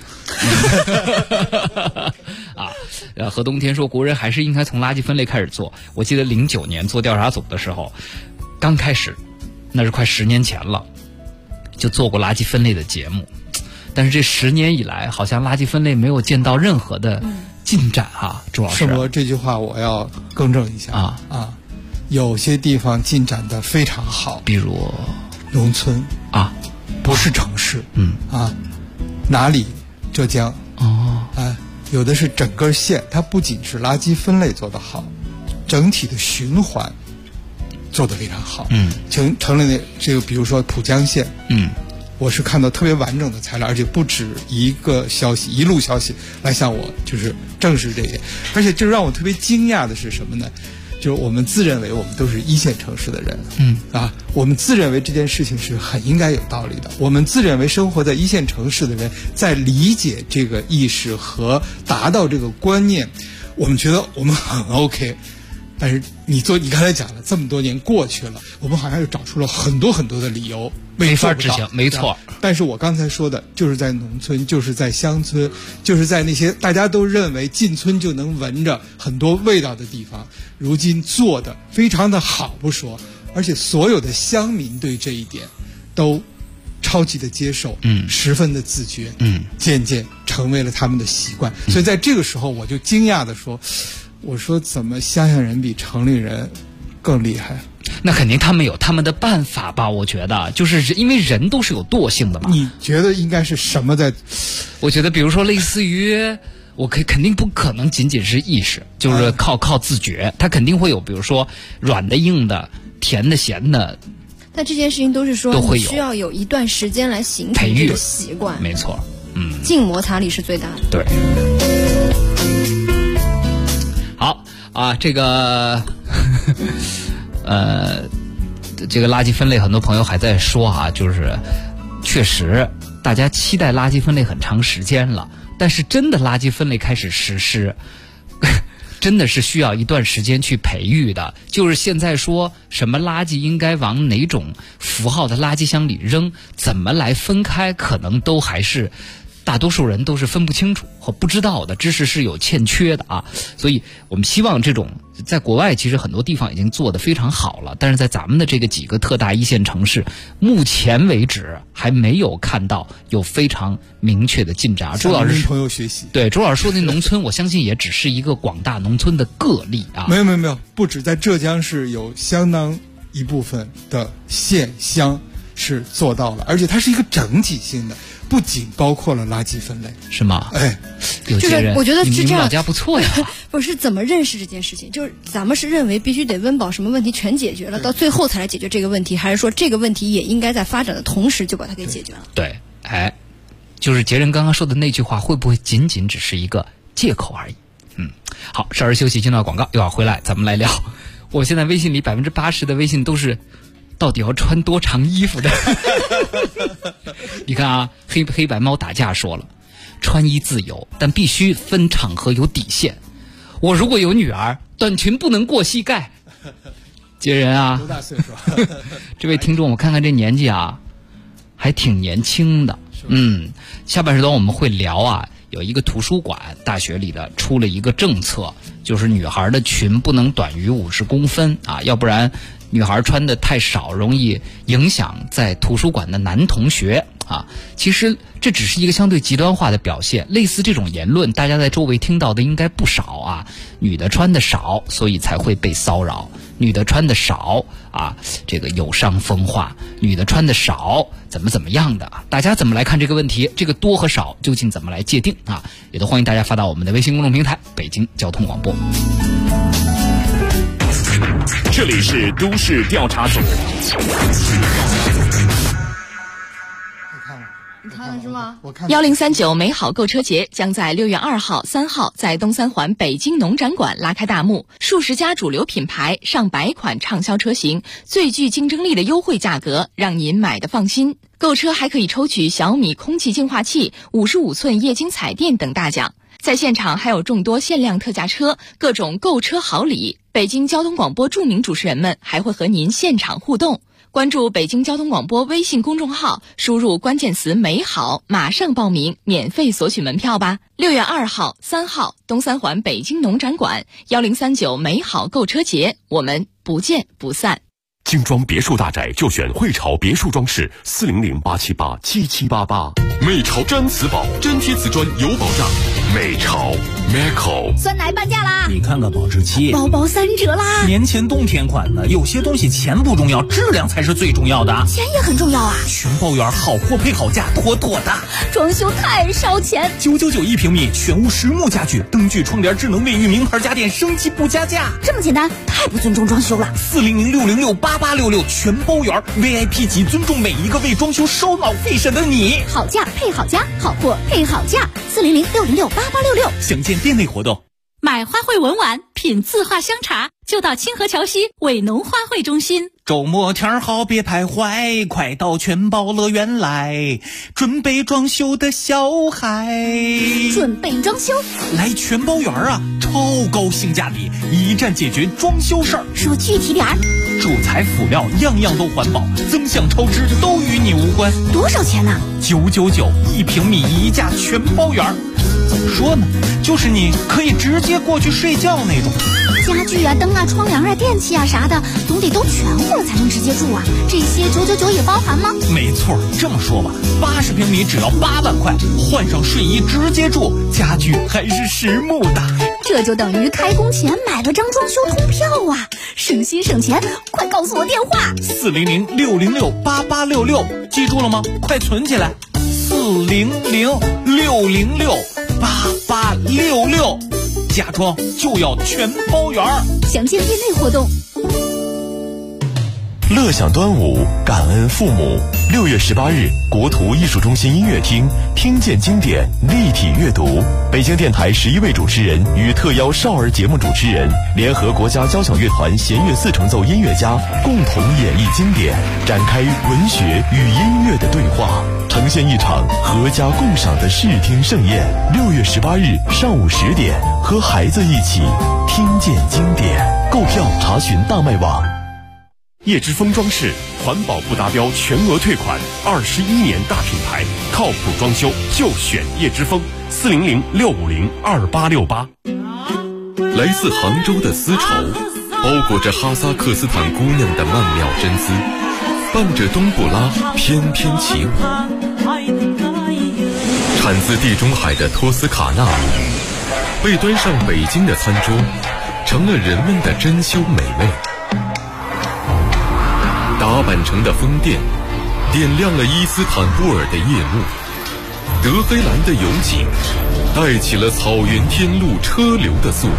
啊，何冬天说国人还是应该从垃圾分类开始做。我记得09年做调查组的时候，刚开始，那是快10年前了，就做过垃圾分类的节目。但是这10年以来，好像垃圾分类没有见到任何的进展啊，朱老师。 是不？这句话我要更正一下有些地方进展的非常好， 比如农村啊， 不是城市，哪里？浙江有的是整个县，它不仅是垃圾分类做得好，整体的循环做得非常好。成了这个，比如说浦江县，我是看到特别完整的材料，而且不止一个消息，一路消息来向我就是证实这些。而且就让我特别惊讶的是什么呢？就是我们自认为我们都是1线城市的人，我们自认为这件事情是很应该有道理的。我们自认为生活在1线城市的人，在理解这个意识和达到这个观念，我们觉得我们很 OK。但是你刚才讲了，这么多年过去了，我们好像又找出了很多很多的理由没法执行，没错。 但是我刚才说的，就是在农村，就是在乡村，就是在那些大家都认为进村就能闻着很多味道的地方，如今做的非常的好不说，而且所有的乡民对这一点都超级的接受，十分的自觉，渐渐成为了他们的习惯。所以在这个时候，我就惊讶的说，我说怎么乡下人比城里人更厉害？ 那肯定他们有他们的办法吧？我觉得，就是因为人都是有惰性的嘛。 你觉得应该是什么在？ 我觉得，比如说类似于，肯定不可能仅仅是意识，就是靠自觉，他肯定会有，比如说软的、硬的、甜的、咸的。 但这件事情都是说， 都会有， 你需要有一段时间来形成这个习惯。 没错， 静摩擦力是最大的。 对。好啊，这个这个垃圾分类，很多朋友还在说啊，就是确实大家期待垃圾分类很长时间了，但是真的垃圾分类开始实施，真的是需要一段时间去培育的。就是现在说什么垃圾应该往哪种符号的垃圾箱里扔，怎么来分开，可能都还是大多数人都是分不清楚和不知道的，知识是有欠缺的啊。所以我们希望这种在国外其实很多地方已经做得非常好了，但是在咱们的这个几个特大1线城市，目前为止还没有看到有非常明确的进展。朱老师朋友学习， 对朱老师说的农村，我相信也只是一个广大农村的个例啊。 没有，不止在浙江市有相当一部分的县乡是做到了，而且它是一个整体性的。不仅包括了垃圾分类， 是吗？ 有些人，我觉得是这样。 老家不错呀。 不是怎么认识这件事情？就是咱们是认为必须得温饱什么问题全解决了，到最后才来解决这个问题，还是说这个问题也应该在发展的同时就把它给解决了？ 对，就是杰人刚刚说的那句话，会不会仅仅只是一个借口而已？好，稍事休息，进到广告，一会儿回来咱们来聊。我现在微信里80%的微信都是。到底要穿多长衣服的？你看啊，黑白猫打架说了，穿衣自由，但必须分场合有底线。我如果有女儿，短裙不能过膝盖。杰人啊， 多大岁数？ 这位听众，我看看这年纪啊，还挺年轻的。下半时段我们会聊啊，有一个图书馆大学里的出了一个政策，就是女孩的裙不能短于50公分啊，要不然女孩穿的太少，容易影响在图书馆的男同学啊。其实这只是一个相对极端化的表现，类似这种言论大家在周围听到的应该不少啊。女的穿的少，所以才会被骚扰，女的穿的少啊，这个有伤风化，女的穿的少怎么样的啊？大家怎么来看这个问题？这个多和少究竟怎么来界定啊？也都欢迎大家发到我们的微信公众平台北京交通广播。 这里是都市调查组。 你看了是吗？ 我看。1039美好购车节将在6月2号、3号在东三环北京农展馆拉开大幕，数十家主流品牌、上百款畅销车型，最具竞争力的优惠价格，让您买得放心。购车还可以抽取小米空气净化器、55寸液晶彩电等大奖。在现场还有众多限量特价车，各种购车好礼。北京交通广播著名主持人们还会和您现场互动。关注北京交通广播微信公众号，输入关键词美好，马上报名，免费索取门票吧。6月2号、3号，东三环北京农展馆1039美好购车节，我们不见不散。 精装别墅大宅就选汇潮别墅装饰，400-878-7788。美潮真瓷宝，真贴瓷砖有保障。美潮 Meco 酸奶半价啦！ 你看看保质期， 包包3折啦！ 年前冬天款的，有些东西钱不重要，质量才是最重要的。 钱也很重要啊！ 全包圆，好货配好价，妥妥的。 装修太烧钱 ，999一平米，全屋实木家具，灯具、窗帘、智能卫浴，名牌家电，升级不加价。 这么简单，太不尊重装修了。 400-606-8866全包圆 ，VIP 级，尊重每一个为装修烧脑费神的你。 好价配好家，好货配好价。400-606-8866， 详见店内活动。 买花卉文玩，品字画香茶，就到清河桥西伟农花卉中心。 周末天好别徘徊，快到全宝乐园来，准备装修的小孩。 准备装修来全包园啊，超高性价比，一站解决装修事儿。 说具体点儿， 主材辅料样样都环保，增项超支都与你无关。 多少钱呢 ？999一平米一价全包园。怎么说呢，就是你可以直接过去睡觉那种。 家具啊、灯啊、窗帘啊、电器啊啥的，总得都全乎了才能直接住啊。这些999也包含吗？ 没错，这么说吧，80平米只要8万块，换上睡衣直接住，家具还是实木的。 这就等于开工前买了张装修通票啊，省心省钱。快告诉我电话 ，400-606-8866，记住了吗？快存起来，400-606-8866，家装就要全包圆。 详见店内活动。 乐享端午，感恩父母。6月18日，国图艺术中心音乐厅，听见经典，立体阅读。北京电台11位主持人与特邀少儿节目主持人，联合国家交响乐团弦乐4重奏音乐家，共同演绎经典，展开文学与音乐的对话，呈现一场合家共赏的视听盛宴。6月18日上午10点，和孩子一起听见经典。购票查询大麦网。叶之峰装饰，环保不达标全额退款，21年大品牌，靠谱装修就选叶之峰，400-650-2868。来自杭州的丝绸，包裹着哈萨克斯坦姑娘的曼妙真姿，伴着冬不拉翩翩起舞。产自地中海的托斯卡纳米，被端上北京的餐桌，成了人们的珍馐美味。打扮成的风电，点亮了伊斯坦布尔的夜幕。德黑兰的油井，带起了草原天路车流的速度。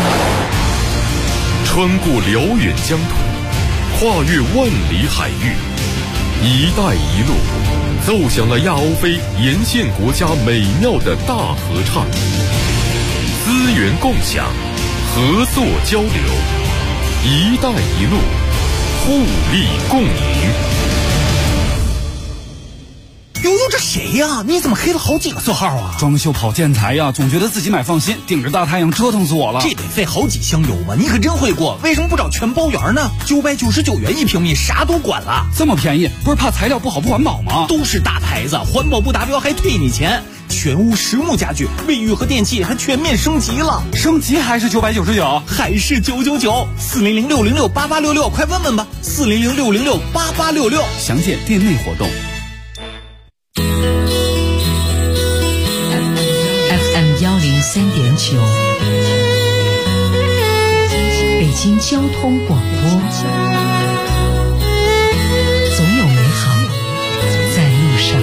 穿过辽远疆土，跨越万里海域，一带一路奏响了亚欧非沿线国家美妙的大合唱。资源共享，合作交流，一带一路，互利共赢。 悠悠，这谁呀？你怎么黑了好几个色号啊？ 装修跑建材呀，总觉得自己买放心，顶着大太阳折腾死我了。 这得费好几箱油吧？你可真会过，为什么不找全包圆呢？999元一平米，啥都管了。 这么便宜，不是怕材料不好不环保吗？ 都是大牌子，环保不达标还退你钱。全屋实木家具，卫浴和电器还全面升级了。 升级还是999？ 还是999。400-606-8866，快问问吧。400-606-8866， 详见店内活动。 FM103.9，北京交通广播，总有美好在路上。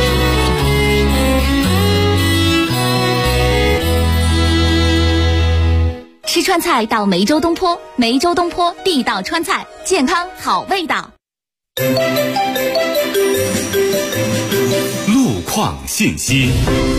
吃川菜到梅州东坡，梅州东坡地道川菜，健康好味道。 路况信息。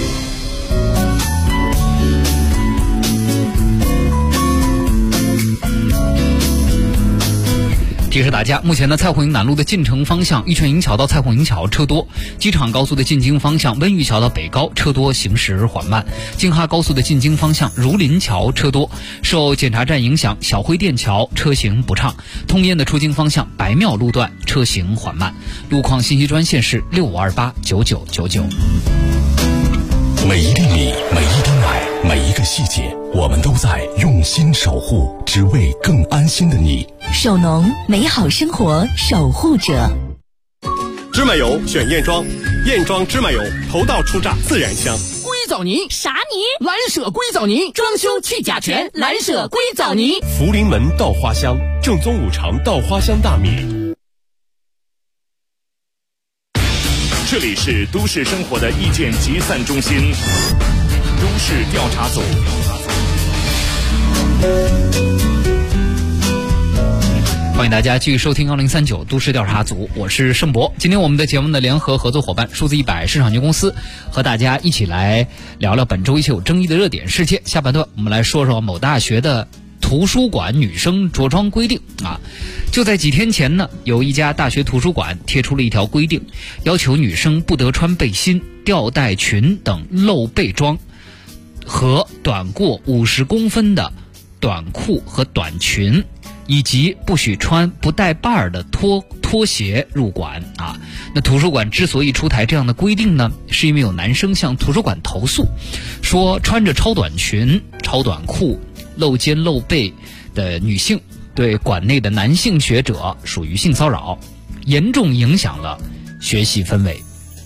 提示大家，目前呢，蔡闳营南路的进城方向玉泉营桥到蔡闳营桥车多；机场高速的进京方向温榆桥到北高车多，行驶缓慢；京哈高速的进京方向儒林桥车多。受检查站影响，小灰店桥车行不畅；通烟的出京方向白庙路段车行缓慢。路况信息专线是65289999。 每一粒米，每一滴奶，每一个细节，我们都在用心守护，只为更安心的你。 手农，美好生活守护者。 芝麻油选燕庄，燕庄芝麻油头道出榨自然香。 硅藻泥啥泥？ 蓝舍硅藻泥，装修去甲醛，蓝舍硅藻泥。 福临门稻花香，正宗五常稻花香大米。 这里是都市生活的意见集散中心，都市调查组。 欢迎大家继续收听1039都市调查组，我是盛博。今天我们的节目的联合合作伙伴数字100市场有限公司，和大家一起来聊聊本周一些有争议的热点事件。下半段我们来说说某大学的图书馆女生着装规定啊。就在几天前呢，有一家大学图书馆贴出了一条规定，要求女生不得穿背心、吊带裙等露背装和短过50公分的短裤和短裙，以及不许穿不带把儿的拖鞋入馆啊。那图书馆之所以出台这样的规定呢，是因为有男生向图书馆投诉，说穿着超短裙、超短裤、露肩露背的女性对馆内的男性学者属于性骚扰，严重影响了学习氛围。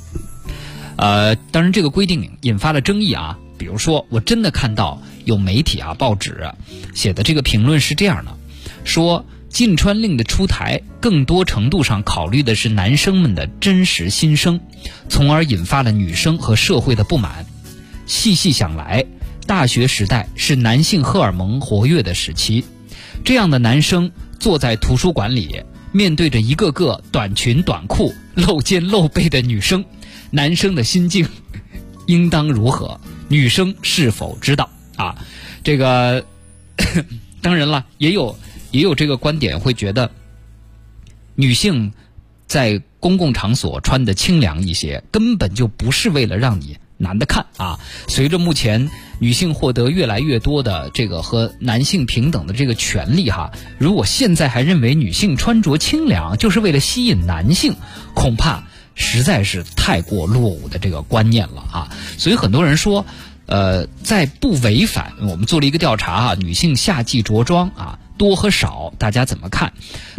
当然这个规定引发了争议啊。比如说我真的看到有媒体啊、报纸写的这个评论是这样的，说禁穿令的出台更多程度上考虑的是男生们的真实心声，从而引发了女生和社会的不满。细细想来，大学时代是男性荷尔蒙活跃的时期，这样的男生坐在图书馆里，面对着一个个短裙短裤露肩露背的女生，男生的心境应当如何？女生是否知道啊？这个当然了，也有这个观点会觉得女性在公共场所穿得清凉一些，根本就不是为了让你男的看啊。随着目前女性获得越来越多的这个和男性平等的这个权利哈，如果现在还认为女性穿着清凉就是为了吸引男性，恐怕实在是太过落伍的这个观念了啊。所以很多人说在不违反，我们做了一个调查啊，女性夏季着装啊多和少大家怎么看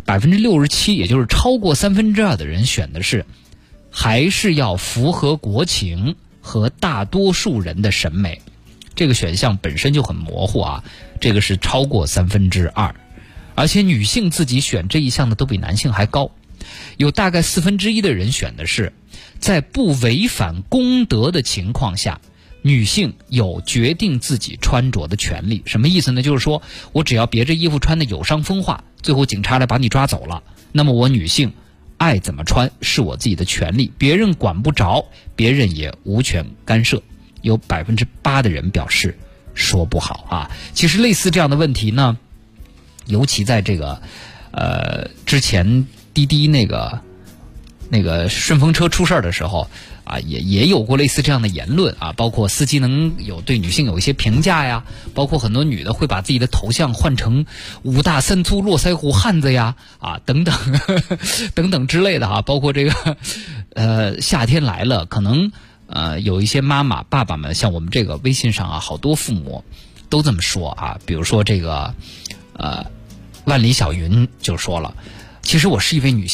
？67%，也就是超过2/3的人选的是还是要符合国情和大多数人的审美。这个选项本身就很模糊啊，这个是超过2/3，而且女性自己选这一项的都比男性还高，有大概1/4的人选的是在不违反公德的情况下，女性有决定自己穿着的权利。什么意思呢？就是说我只要别着衣服穿的有伤风化，最后警察来把你抓走了，那么我女性爱怎么穿是我自己的权利，别人管不着，别人也无权干涉。有8%的人表示说不好啊。其实类似这样的问题呢，尤其在这个之前滴滴那个顺风车出事的时候啊，也有过类似这样的言论啊，包括司机能有对女性有一些评价呀，包括很多女的会把自己的头像换成5大3粗络腮胡汉子呀啊等等等等之类的啊，包括这个夏天来了，可能有一些妈妈爸爸们，像我们这个微信上啊，好多父母都这么说啊。比如说这个万里小云就说了，其实我是一位女性，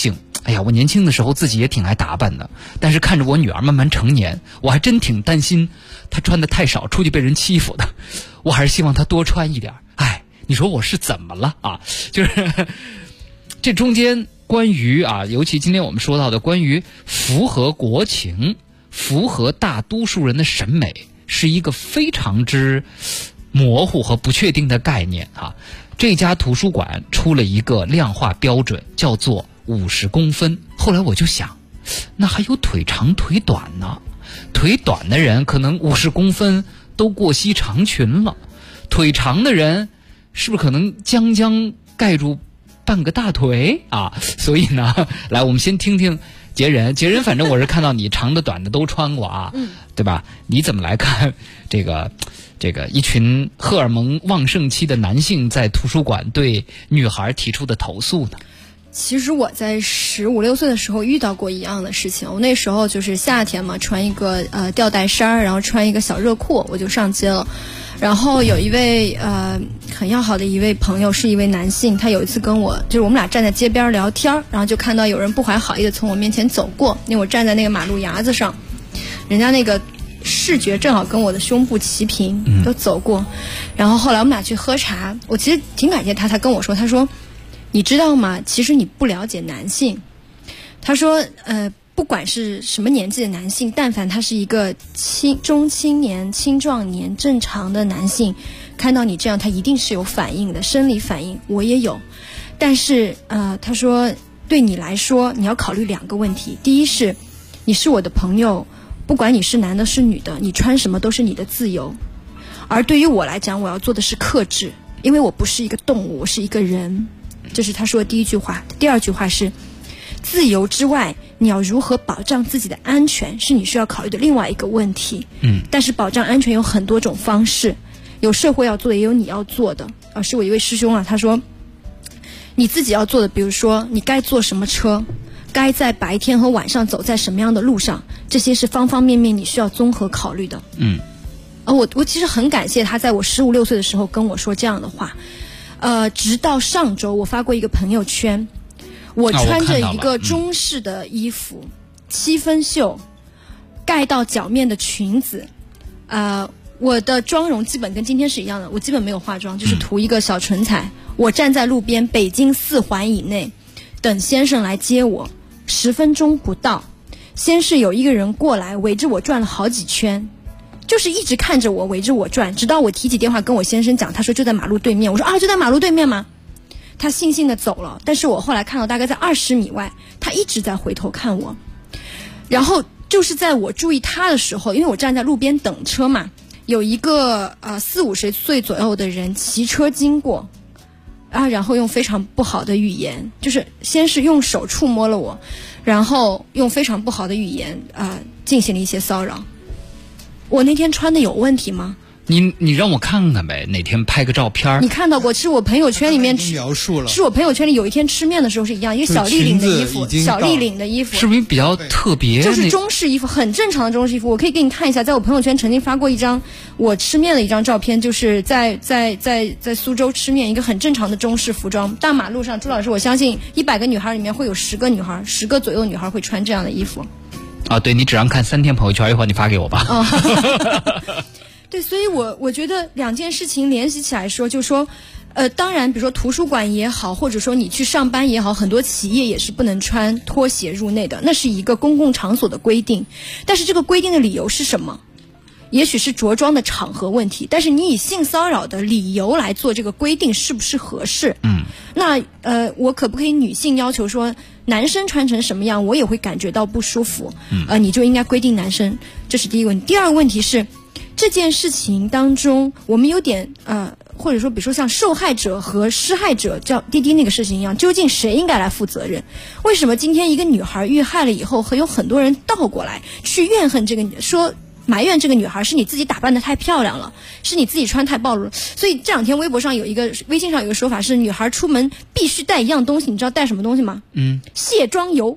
哎呀，我年轻的时候自己也挺爱打扮的，但是看着我女儿慢慢成年，我还真挺担心她穿的太少出去被人欺负的，我还是希望她多穿一点。哎，你说我是怎么了啊？就是这中间关于尤其今天我们说到的关于符合国情、符合大多数人的审美，是一个非常之模糊和不确定的概念啊。这家图书馆出了一个量化标准，叫做50公分。后来我就想，那还有腿长腿短呢，腿短的人可能50公分都过膝长裙了，腿长的人是不是可能将将盖住半个大腿啊？所以呢，来我们先听听杰人，反正我是看到你长的短的都穿过啊，对吧？你怎么来看这个一群荷尔蒙旺盛期的男性在图书馆对女孩提出的投诉呢？ 其实我在15、16岁的时候遇到过一样的事情。我那时候就是夏天嘛，穿一个吊带衫，然后穿一个小热裤，我就上街了。然后有一位很要好的一位朋友，是一位男性，他有一次跟我，就是我们俩站在街边聊天，然后就看到有人不怀好意的从我面前走过，因为我站在那个马路牙子上，人家那个视觉正好跟我的胸部齐平，都走过。然后后来我们俩去喝茶，我其实挺感谢他，他跟我说，他说你知道吗，其实你不了解男性。他说不管是什么年纪的男性，但凡他是一个中青年、青壮年正常的男性，看到你这样他一定是有反应的，生理反应，我也有。但是他说对你来说你要考虑2个问题。第一是你是我的朋友，不管你是男的是女的，你穿什么都是你的自由。而对于我来讲，我要做的是克制，因为我不是一个动物，我是一个人。这是他说的第一句话。第二句话是自由之外，你要如何保障自己的安全，是你需要考虑的另外一个问题。但是保障安全有很多种方式，有社会要做的，也有你要做的。是我一位师兄他说你自己要做的，比如说你该坐什么车，该在白天和晚上走在什么样的路上，这些是方方面面你需要综合考虑的。我其实很感谢他在我15、16岁的时候跟我说这样的话。直到上周我发过一个朋友圈，我穿着一个中式的衣服，7分袖，盖到脚面的裙子，我的妆容基本跟今天是一样的，我基本没有化妆，就是涂一个小唇彩。我站在路边北京4环以内等先生来接我，10分钟不到，先是有一个人过来围着我转了好几圈，就是一直看着我围着我转，直到我提起电话跟我先生讲，他说就在马路对面。我说就在马路对面吗？他悻悻地走了。但是我后来看到大概在20米外，他一直在回头看我。然后就是在我注意他的时候，因为我站在路边等车嘛，有一个40、50岁左右的人骑车经过然后用非常不好的语言，就是先是用手触摸了我，然后用非常不好的语言进行了一些骚扰。我那天穿的有问题吗？ 你让我看看呗，哪天拍个照片。 你看到过？是我朋友圈里面描述了， 是我朋友圈里有一天吃面的时候是一样，一个小立领的衣服，小立领的衣服， 是不是比较特别？ 就是中式衣服，很正常的中式衣服。我可以给你看一下，在我朋友圈曾经发过一张我吃面的一张照片，就是在苏州吃面，一个很正常的中式服装，大马路上。朱老师，我相信100个女孩里面会有10个女孩，10个左右的女孩会穿这样的衣服。 对，你只让看3天朋友圈，一会儿你发给我吧。 对，所以我觉得2件事情联系起来说，就说当然比如说图书馆也好，或者说你去上班也好，很多企业也是不能穿拖鞋入内的，那是一个公共场所的规定。但是这个规定的理由是什么？也许是着装的场合问题，但是你以性骚扰的理由来做这个规定是不是合适？那我可不可以女性要求说男生穿成什么样我也会感觉到不舒服？你就应该规定男生，这是第一个问题。第二个问题是这件事情当中我们有点或者说比如说像受害者和施害者，叫滴滴那个事情一样，究竟谁应该来负责任？为什么今天一个女孩遇害了以后，有很多人倒过来去怨恨这个，说埋怨这个女孩是你自己打扮得太漂亮了，是你自己穿太暴露了。所以这2天微信上有一个说法是，女孩出门必须带一样东西，你知道带什么东西吗？卸妆油。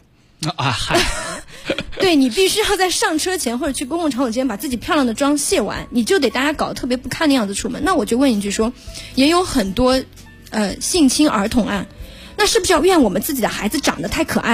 对，你必须要在上车前或者去公共场所前把自己漂亮的妆卸完，你就得大家搞得特别不堪的样子出门。那我就问一句说，也有很多性侵儿童案，那是不是要怨我们自己的孩子长得太可爱了？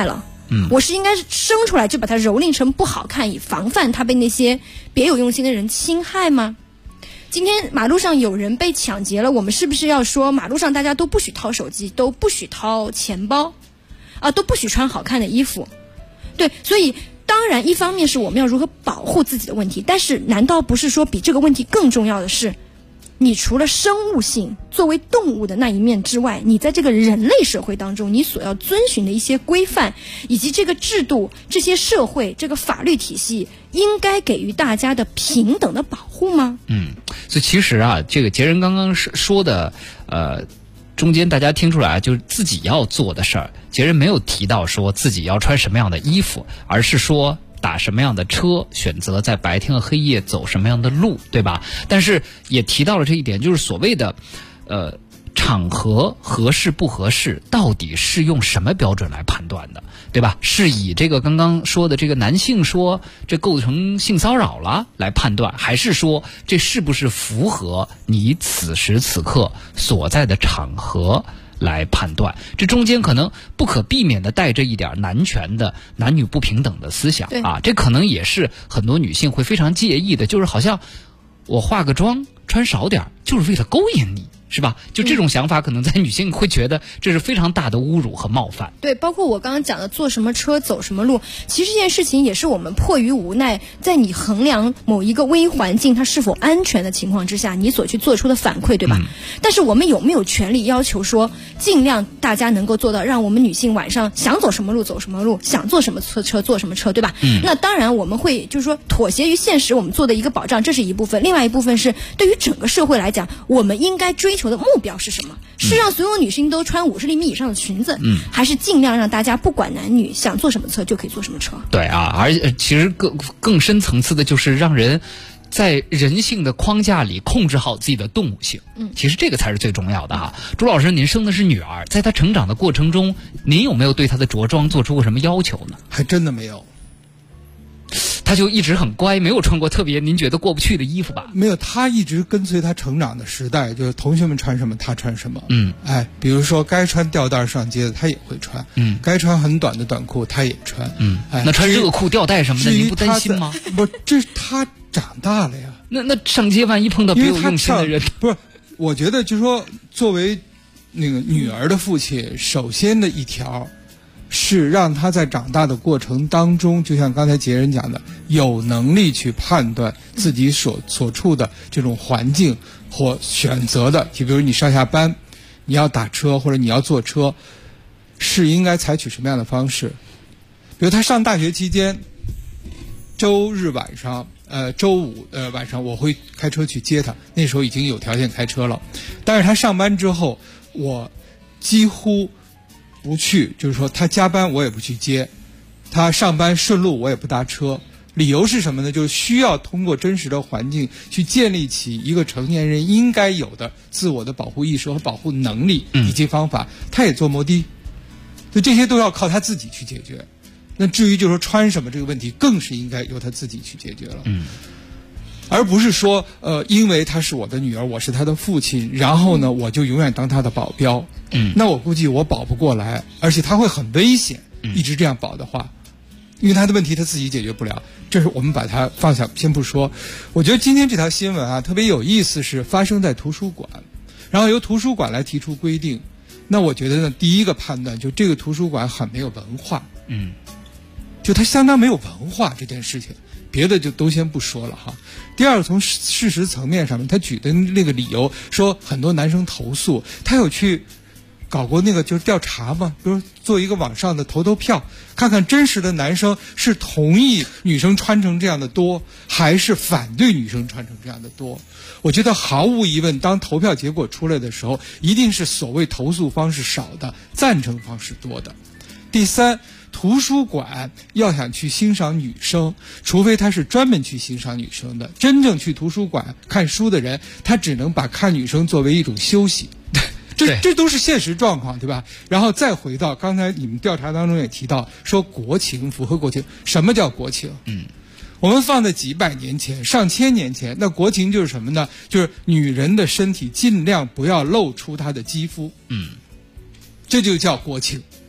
我是应该生出来就把它蹂躏成不好看，以防范它被那些别有用心的人侵害吗？今天马路上有人被抢劫了，我们是不是要说马路上大家都不许掏手机，都不许掏钱包啊，都不许穿好看的衣服？对，所以当然一方面是我们要如何保护自己的问题，但是难道不是说比这个问题更重要的是，你除了生物性作为动物的那一面之外，你在这个人类社会当中你所要遵循的一些规范，以及这个制度、这些社会、这个法律体系应该给予大家的平等的保护吗？ 所以其实啊，这个杰人刚刚说的中间大家听出来就是自己要做的事儿，杰人没有提到说自己要穿什么样的衣服，而是说打什么样的车，选择在白天和黑夜走什么样的路，对吧？但是也提到了这一点，就是所谓的场合合适不合适，到底是用什么标准来判断的，对吧？是以这个刚刚说的这个男性说这构成性骚扰了来判断，还是说这是不是符合你此时此刻所在的场合来判断？这中间可能不可避免的带着一点男权的男女不平等的思想啊，这可能也是很多女性会非常介意的，就是好像我化个妆穿少点就是为了勾引你，是吧？就这种想法可能在女性会觉得这是非常大的侮辱和冒犯。 对，包括我刚刚讲的坐什么车走什么路，其实这件事情也是我们迫于无奈，在你衡量某一个微环境它是否安全的情况之下，你所去做出的反馈，对吧？但是我们有没有权利要求说尽量大家能够做到让我们女性晚上想走什么路走什么路，想坐什么车坐什么车，对吧？那当然我们会就是说妥协于现实，我们做的一个保障，这是一部分。另外一部分是对于整个社会来讲，我们应该追求的目标是什么？是让所有女性都穿50厘米以上的裙子，还是尽量让大家不管男女想坐什么车就可以坐什么车？ 对啊，而其实更深层次的就是让人在人性的框架里控制好自己的动物性。其实这个才是最重要的哈。朱老师，您生的是女儿，在她成长的过程中，您有没有对她的着装做出过什么要求呢？ 还真的没有。 他就一直很乖，没有穿过特别您觉得过不去的衣服吧？ 没有，他一直跟随他成长的时代，就是同学们穿什么他穿什么。比如说该穿吊带上街的他也会穿，该穿很短的短裤他也穿。 那穿热裤吊带什么的您不担心吗？ 不，这是他长大了呀。 那上街万一碰到别有用心的人， 不是？我觉得就是说，作为那个女儿的父亲，首先的一条是让他在长大的过程当中，就像刚才杰人讲的，有能力去判断自己所处的这种环境或选择的，就比如你上下班，你要打车或者你要坐车，是应该采取什么样的方式？比如他上大学期间，周日晚上周五晚上我会开车去接他，那时候已经有条件开车了。但是他上班之后，我几乎不去，就是说他加班我也不去接，他上班顺路我也不搭车。理由是什么呢？就是需要通过真实的环境去建立起一个成年人应该有的自我的保护意识和保护能力以及方法。他也做摩的，所以这些都要靠他自己去解决。那至于就是说穿什么这个问题，更是应该由他自己去解决了。而不是说因为她是我的女儿，我是她的父亲，然后呢我就永远当她的保镖。那我估计我保不过来，而且她会很危险。一直这样保的话，因为她的问题她自己解决不了，这是我们把它放下先不说。我觉得今天这条新闻啊特别有意思，是发生在图书馆，然后由图书馆来提出规定。那我觉得呢，第一个判断就这个图书馆很没有文化。就它相当没有文化这件事情，别的就都先不说了哈。第二个，从事实层面上面，他举的那个理由说很多男生投诉，他有去搞过那个就是调查嘛，比如做一个网上的投票，看看真实的男生是同意女生穿成这样的多，还是反对女生穿成这样的多。我觉得毫无疑问，当投票结果出来的时候，一定是所谓投诉方是少的，赞成方是多的。第三，图书馆要想去欣赏女生，除非他是专门去欣赏女生的。真正去图书馆看书的人，他只能把看女生作为一种休息。这都是现实状况，对吧？然后再回到刚才你们调查当中也提到，说国情符合国情。什么叫国情？我们放在几百年前、上千年前，那国情就是什么呢？就是女人的身体尽量不要露出她的肌肤。这就叫国情。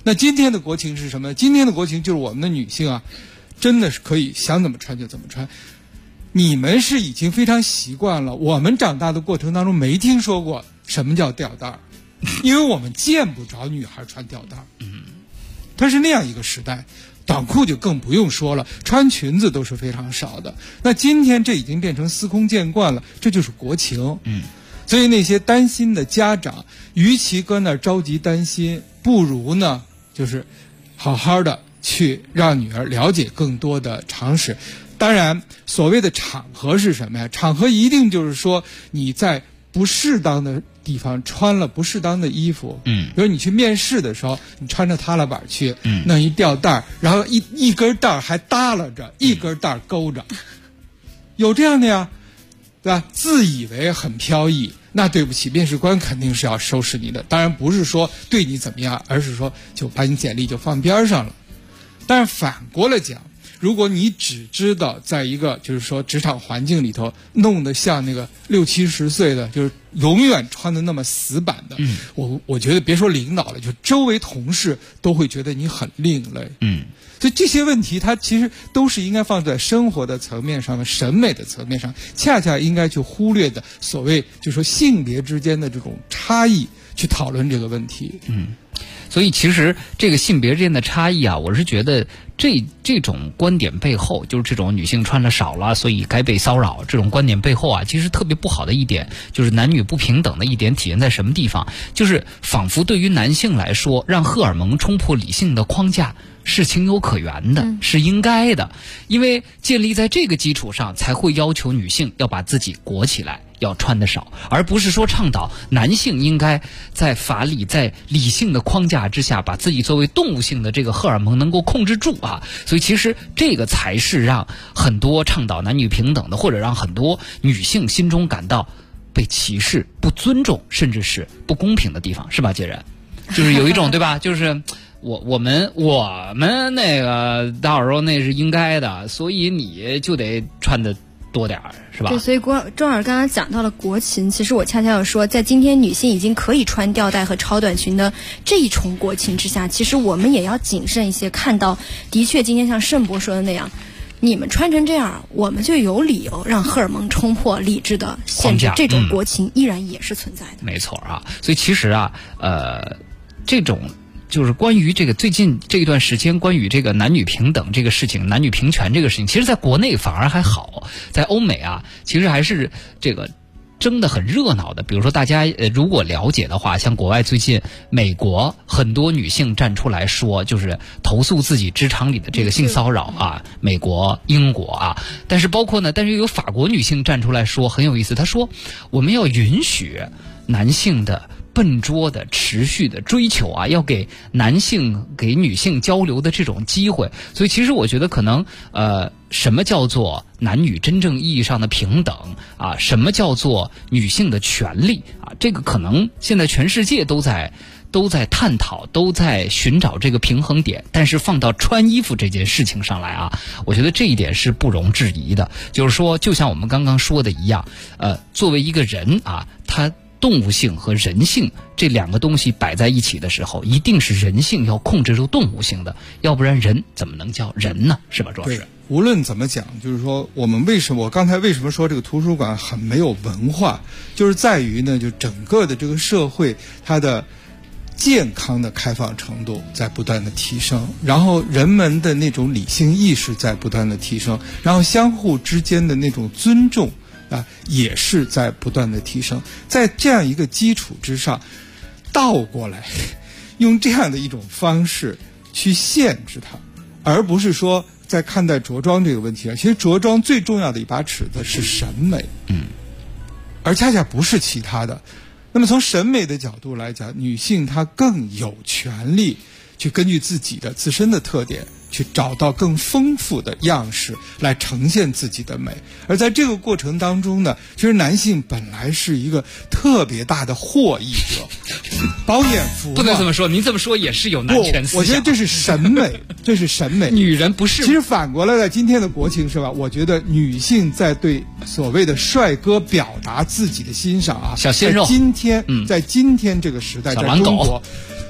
那今天的国情是什么？今天的国情就是我们的女性啊，真的是可以想怎么穿就怎么穿。你们是已经非常习惯了，我们长大的过程当中没听说过什么叫吊带儿，因为我们见不着女孩穿吊带儿。它是那样一个时代。短裤就更不用说了，穿裙子都是非常少的。那今天这已经变成司空见惯了，这就是国情。所以那些担心的家长，与其搁那儿着急担心，不如呢就是好好的去让女儿了解更多的常识。当然，所谓的场合是什么呀？场合一定就是说你在不适当的地方穿了不适当的衣服，比如你去面试的时候，你穿着踏拉板去，弄一吊带，然后一根带还耷拉着，一根带勾着，有这样的呀，对吧？自以为很飘逸，那对不起，面试官肯定是要收拾你的。当然不是说对你怎么样，而是说就把你简历就放边上了。但是反过来讲，如果你只知道在一个就是说职场环境里头弄得像那个60、70岁的，就是永远穿的那么死板的，我觉得别说领导了，就周围同事都会觉得你很另类。所以这些问题它其实都是应该放在生活的层面上的审美的层面上，恰恰应该去忽略的所谓就是说性别之间的这种差异去讨论这个问题。 所以其实这个性别之间的差异啊，我是觉得这种观点背后，就是这种女性穿的少了所以该被骚扰这种观点背后啊，其实特别不好的一点就是男女不平等的一点体现在什么地方，就是仿佛对于男性来说，让荷尔蒙冲破理性的框架是情有可原的，是应该的，因为建立在这个基础上才会要求女性要把自己裹起来，要穿得少，而不是说倡导男性应该在法理在理性的框架之下把自己作为动物性的这个荷尔蒙能够控制住啊。所以其实这个才是让很多倡导男女平等的，或者让很多女性心中感到被歧视、不尊重甚至是不公平的地方，是吧婕人？就是有一种对吧，就是我们那个到时候那是应该的，所以你就得穿的多点儿，是吧？ 对，所以庄老师刚刚讲到了国情，其实我恰恰要说，在今天女性已经可以穿吊带和超短裙的这一重国情之下，其实我们也要谨慎一些，看到的确今天像盛博说的那样，你们穿成这样，我们就有理由让荷尔蒙冲破理智的限制，这种国情依然也是存在的。 没错啊，所以其实啊，这种就是关于这个最近这一段时间关于这个男女平等这个事情，男女平权这个事情，其实在国内反而还好，在欧美啊，其实还是这个争得很热闹的。比如说大家如果了解的话，像国外最近美国很多女性站出来说，就是投诉自己职场里的这个性骚扰啊，美国、英国啊，但是有法国女性站出来说很有意思，她说我们要允许男性的笨拙的持续的追求啊，要给男性给女性交流的这种机会。所以其实我觉得可能什么叫做男女真正意义上的平等啊，什么叫做女性的权利啊，这个可能现在全世界都在探讨，都在寻找这个平衡点。但是放到穿衣服这件事情上来啊，我觉得这一点是不容置疑的。就是说就像我们刚刚说的一样，作为一个人啊，他动物性和人性这两个东西摆在一起的时候，一定是人性要控制住动物性的，要不然人怎么能叫人呢？是吧，庄老师？ 无论怎么讲，就是说我刚才为什么说这个图书馆很没有文化，就是在于呢，就整个的这个社会它的健康的开放程度在不断的提升，然后人们的那种理性意识在不断的提升，然后相互之间的那种尊重啊，也是在不断的提升。在这样一个基础之上，倒过来用这样的一种方式去限制它，而不是说在看待着装这个问题上，其实着装最重要的一把尺子是审美，而恰恰不是其他的。那么从审美的角度来讲，女性她更有权利去根据自己的自身的特点去找到更丰富的样式来呈现自己的美。而在这个过程当中呢，其实男性本来是一个特别大的获益者，饱眼福不能这么说，您这么说也是有男权思想。 我觉得这是审美，这是审美。 女人不是。 其实反过来，在今天的国情是吧？我觉得女性在对所谓的帅哥表达自己的欣赏啊， 小鲜肉。 在今天这个时代，在中国，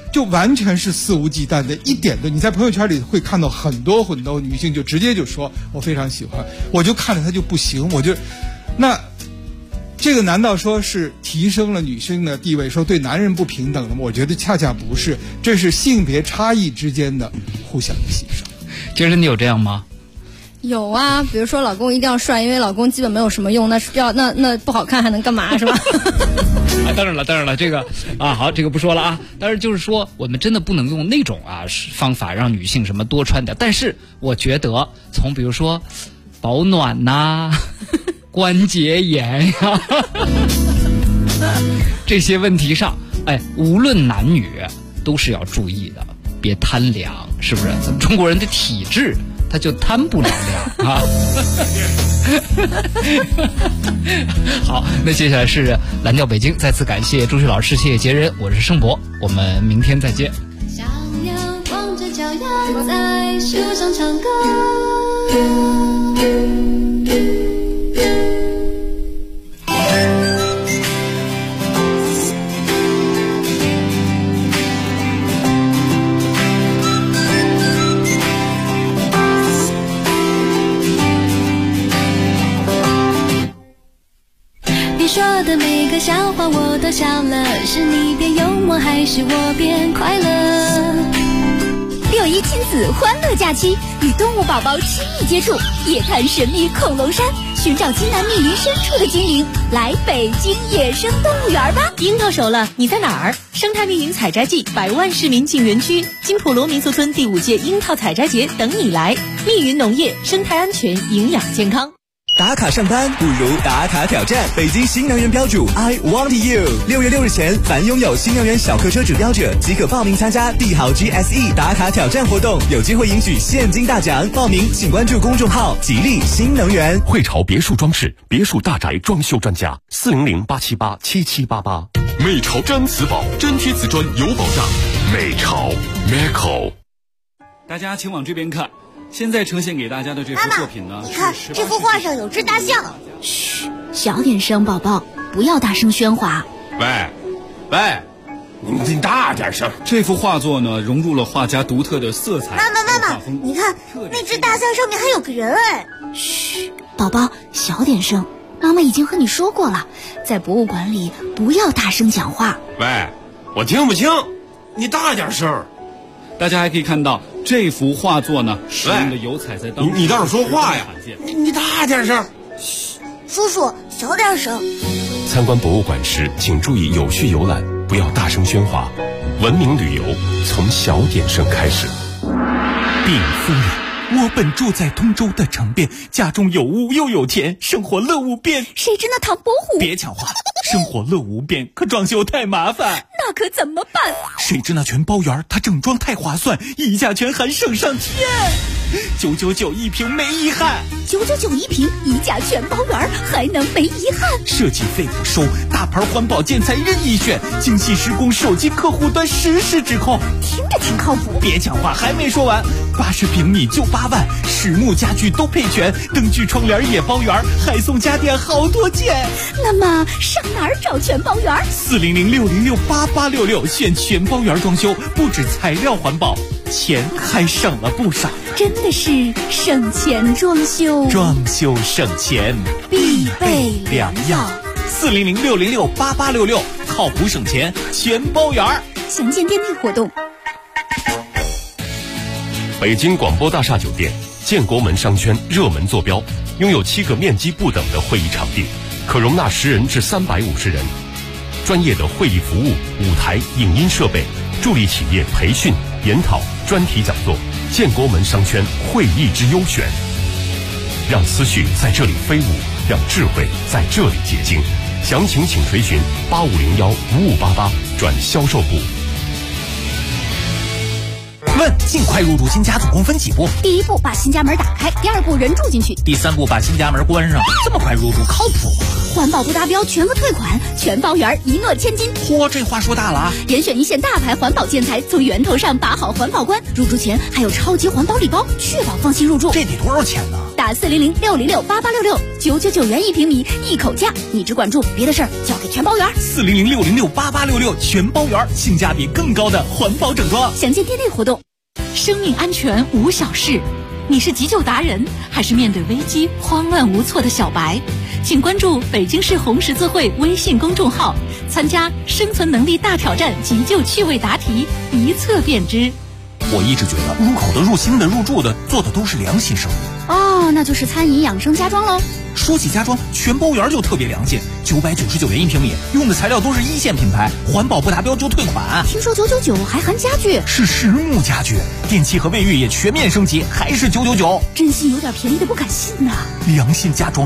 就完全是肆无忌惮的，一点都，你在朋友圈里会看到很多女性就直接就说我非常喜欢，我就看着她就不行，那这个难道说是提升了女性的地位，说对男人不平等了吗？我觉得恰恰不是，这是性别差异之间的互相的欣赏。 其实你有这样吗？ 有啊，比如说老公一定要帅，因为老公基本没有什么用，那不好看还能干嘛是吧？ 当然了，这个好，这个不说了啊。但是就是说，我们真的不能用那种方法让女性什么多穿点。但是我觉得，从比如说保暖呐、关节炎呀这些问题上，无论男女都是要注意的，别贪凉，是不是？咱们中国人的体质。他就贪不了凉啊！好，那接下来是蓝调北京，再次感谢朱旭老师，谢谢杰人，我是盛博，我们明天再见。 小鸟光着脚丫在树上唱歌。说的每个笑话我都笑了，是你变幽默还是我变快乐 ？6·1亲子欢乐假期，与动物宝宝亲密接触，夜探神秘恐龙山，寻找津南密林深处的精灵，来北京野生动物园吧！ 樱桃熟了，你在哪儿？生态密云采摘季，100万市民进园区，金普罗民宿村第5届樱桃采摘节等你来。密云农业，生态安全，营养健康。 打卡上班不如打卡挑战，北京新能源标主 I Want You。6月6日前，凡拥有新能源小客车指标者即可报名参加帝豪 GSE 打卡挑战活动，有机会赢取现金大奖。报名请关注公众号吉利新能源。 汇潮别墅装饰，别墅大宅装修专家，400-878-7788。美潮真瓷宝，真贴瓷砖有保障。美潮 Meco。 大家请往这边看。现在呈现给大家的这幅作品呢， 你看这幅画上有只大象。 嘘，小点声，宝宝，不要大声喧哗。 喂，你大点声。 这幅画作呢，融入了画家独特的色彩。 妈妈，你看那只大象上面还有个人嘘，宝宝，小点声。妈妈已经和你说过了，在博物馆里不要大声讲话。 喂，我听不清，你大点声。 大家还可以看到这幅画作呢，使用的油彩在当中。 你倒是说话呀！你大点声。 嘘，叔叔小点声。 参观博物馆时，请注意有序游览，不要大声喧哗。文明旅游从小点声开始。 禀夫人，我本住在通州的城边，家中有屋又有田，生活乐无边。 谁知那唐伯虎？ 别抢话，生活乐无边，可装修太麻烦。 那可怎么办？ 谁知那全包园，它整装太划算，溢价权还省上天。999一平没遗憾 ，999一平，溢价全包园，还能没遗憾？ 设计费不收，大牌环保建材任意选，精细施工，手机客户端实时指控， 听着挺靠谱。 别抢话，还没说完，80平米就8万，实木家具都配全，灯具窗帘也包圆，还送家电好多件。 那么上哪儿找全包园 ？400-606-8866，选全包园装修，不止材料环保，钱还省了不少。 真的是省钱装修， 装修省钱必备良药。 400-606-8866，靠谱省钱全包圆。 详见店内活动。 北京广播大厦酒店建国门商圈热门坐标，拥有7个面积不等的会议场地，可容纳10人至350人。专业的会议服务、舞台、影音设备，助力企业培训、研讨、专题讲座。建国门商圈会议之优选，让思绪在这里飞舞，让智慧在这里结晶。详情请垂询8501-5588转销售部。 问：尽快入住新家总共分几步？ 第一步把新家门打开，第2步人住进去， 第3步把新家门关上。这么快入住靠谱吗？ 环保不达标全额退款，全包圆，一诺千金。 嚯，这话说大了啊！ 严选一线大牌环保建材，从源头上把好环保关。入住前还有超级环保礼包，确保放心入住。 这得多少钱呢？ 大打400-606-8866，999元1平米，一口价，你只管住，别的事儿交给全包员。 400-606-8866，全包员，性价比更高的环保整装。 详见店内活动。 生命安全无小事，你是急救达人，还是面对危机慌乱无措的小白？请关注北京市红十字会微信公众号，参加生存能力大挑战急救趣味答题，一测便知。 我一直觉得入口的、入心的、入住的做的都是良心生意。 哦，那就是餐饮养生家装喽。 说起家装，全包园就特别良心，999元1平米，用的材料都是1线品牌，环保不达标就退款。 听说999还含家具， 是实木家具，电器和卫浴也全面升级，还是999， 真心有点便宜的不敢信呐。 良心家装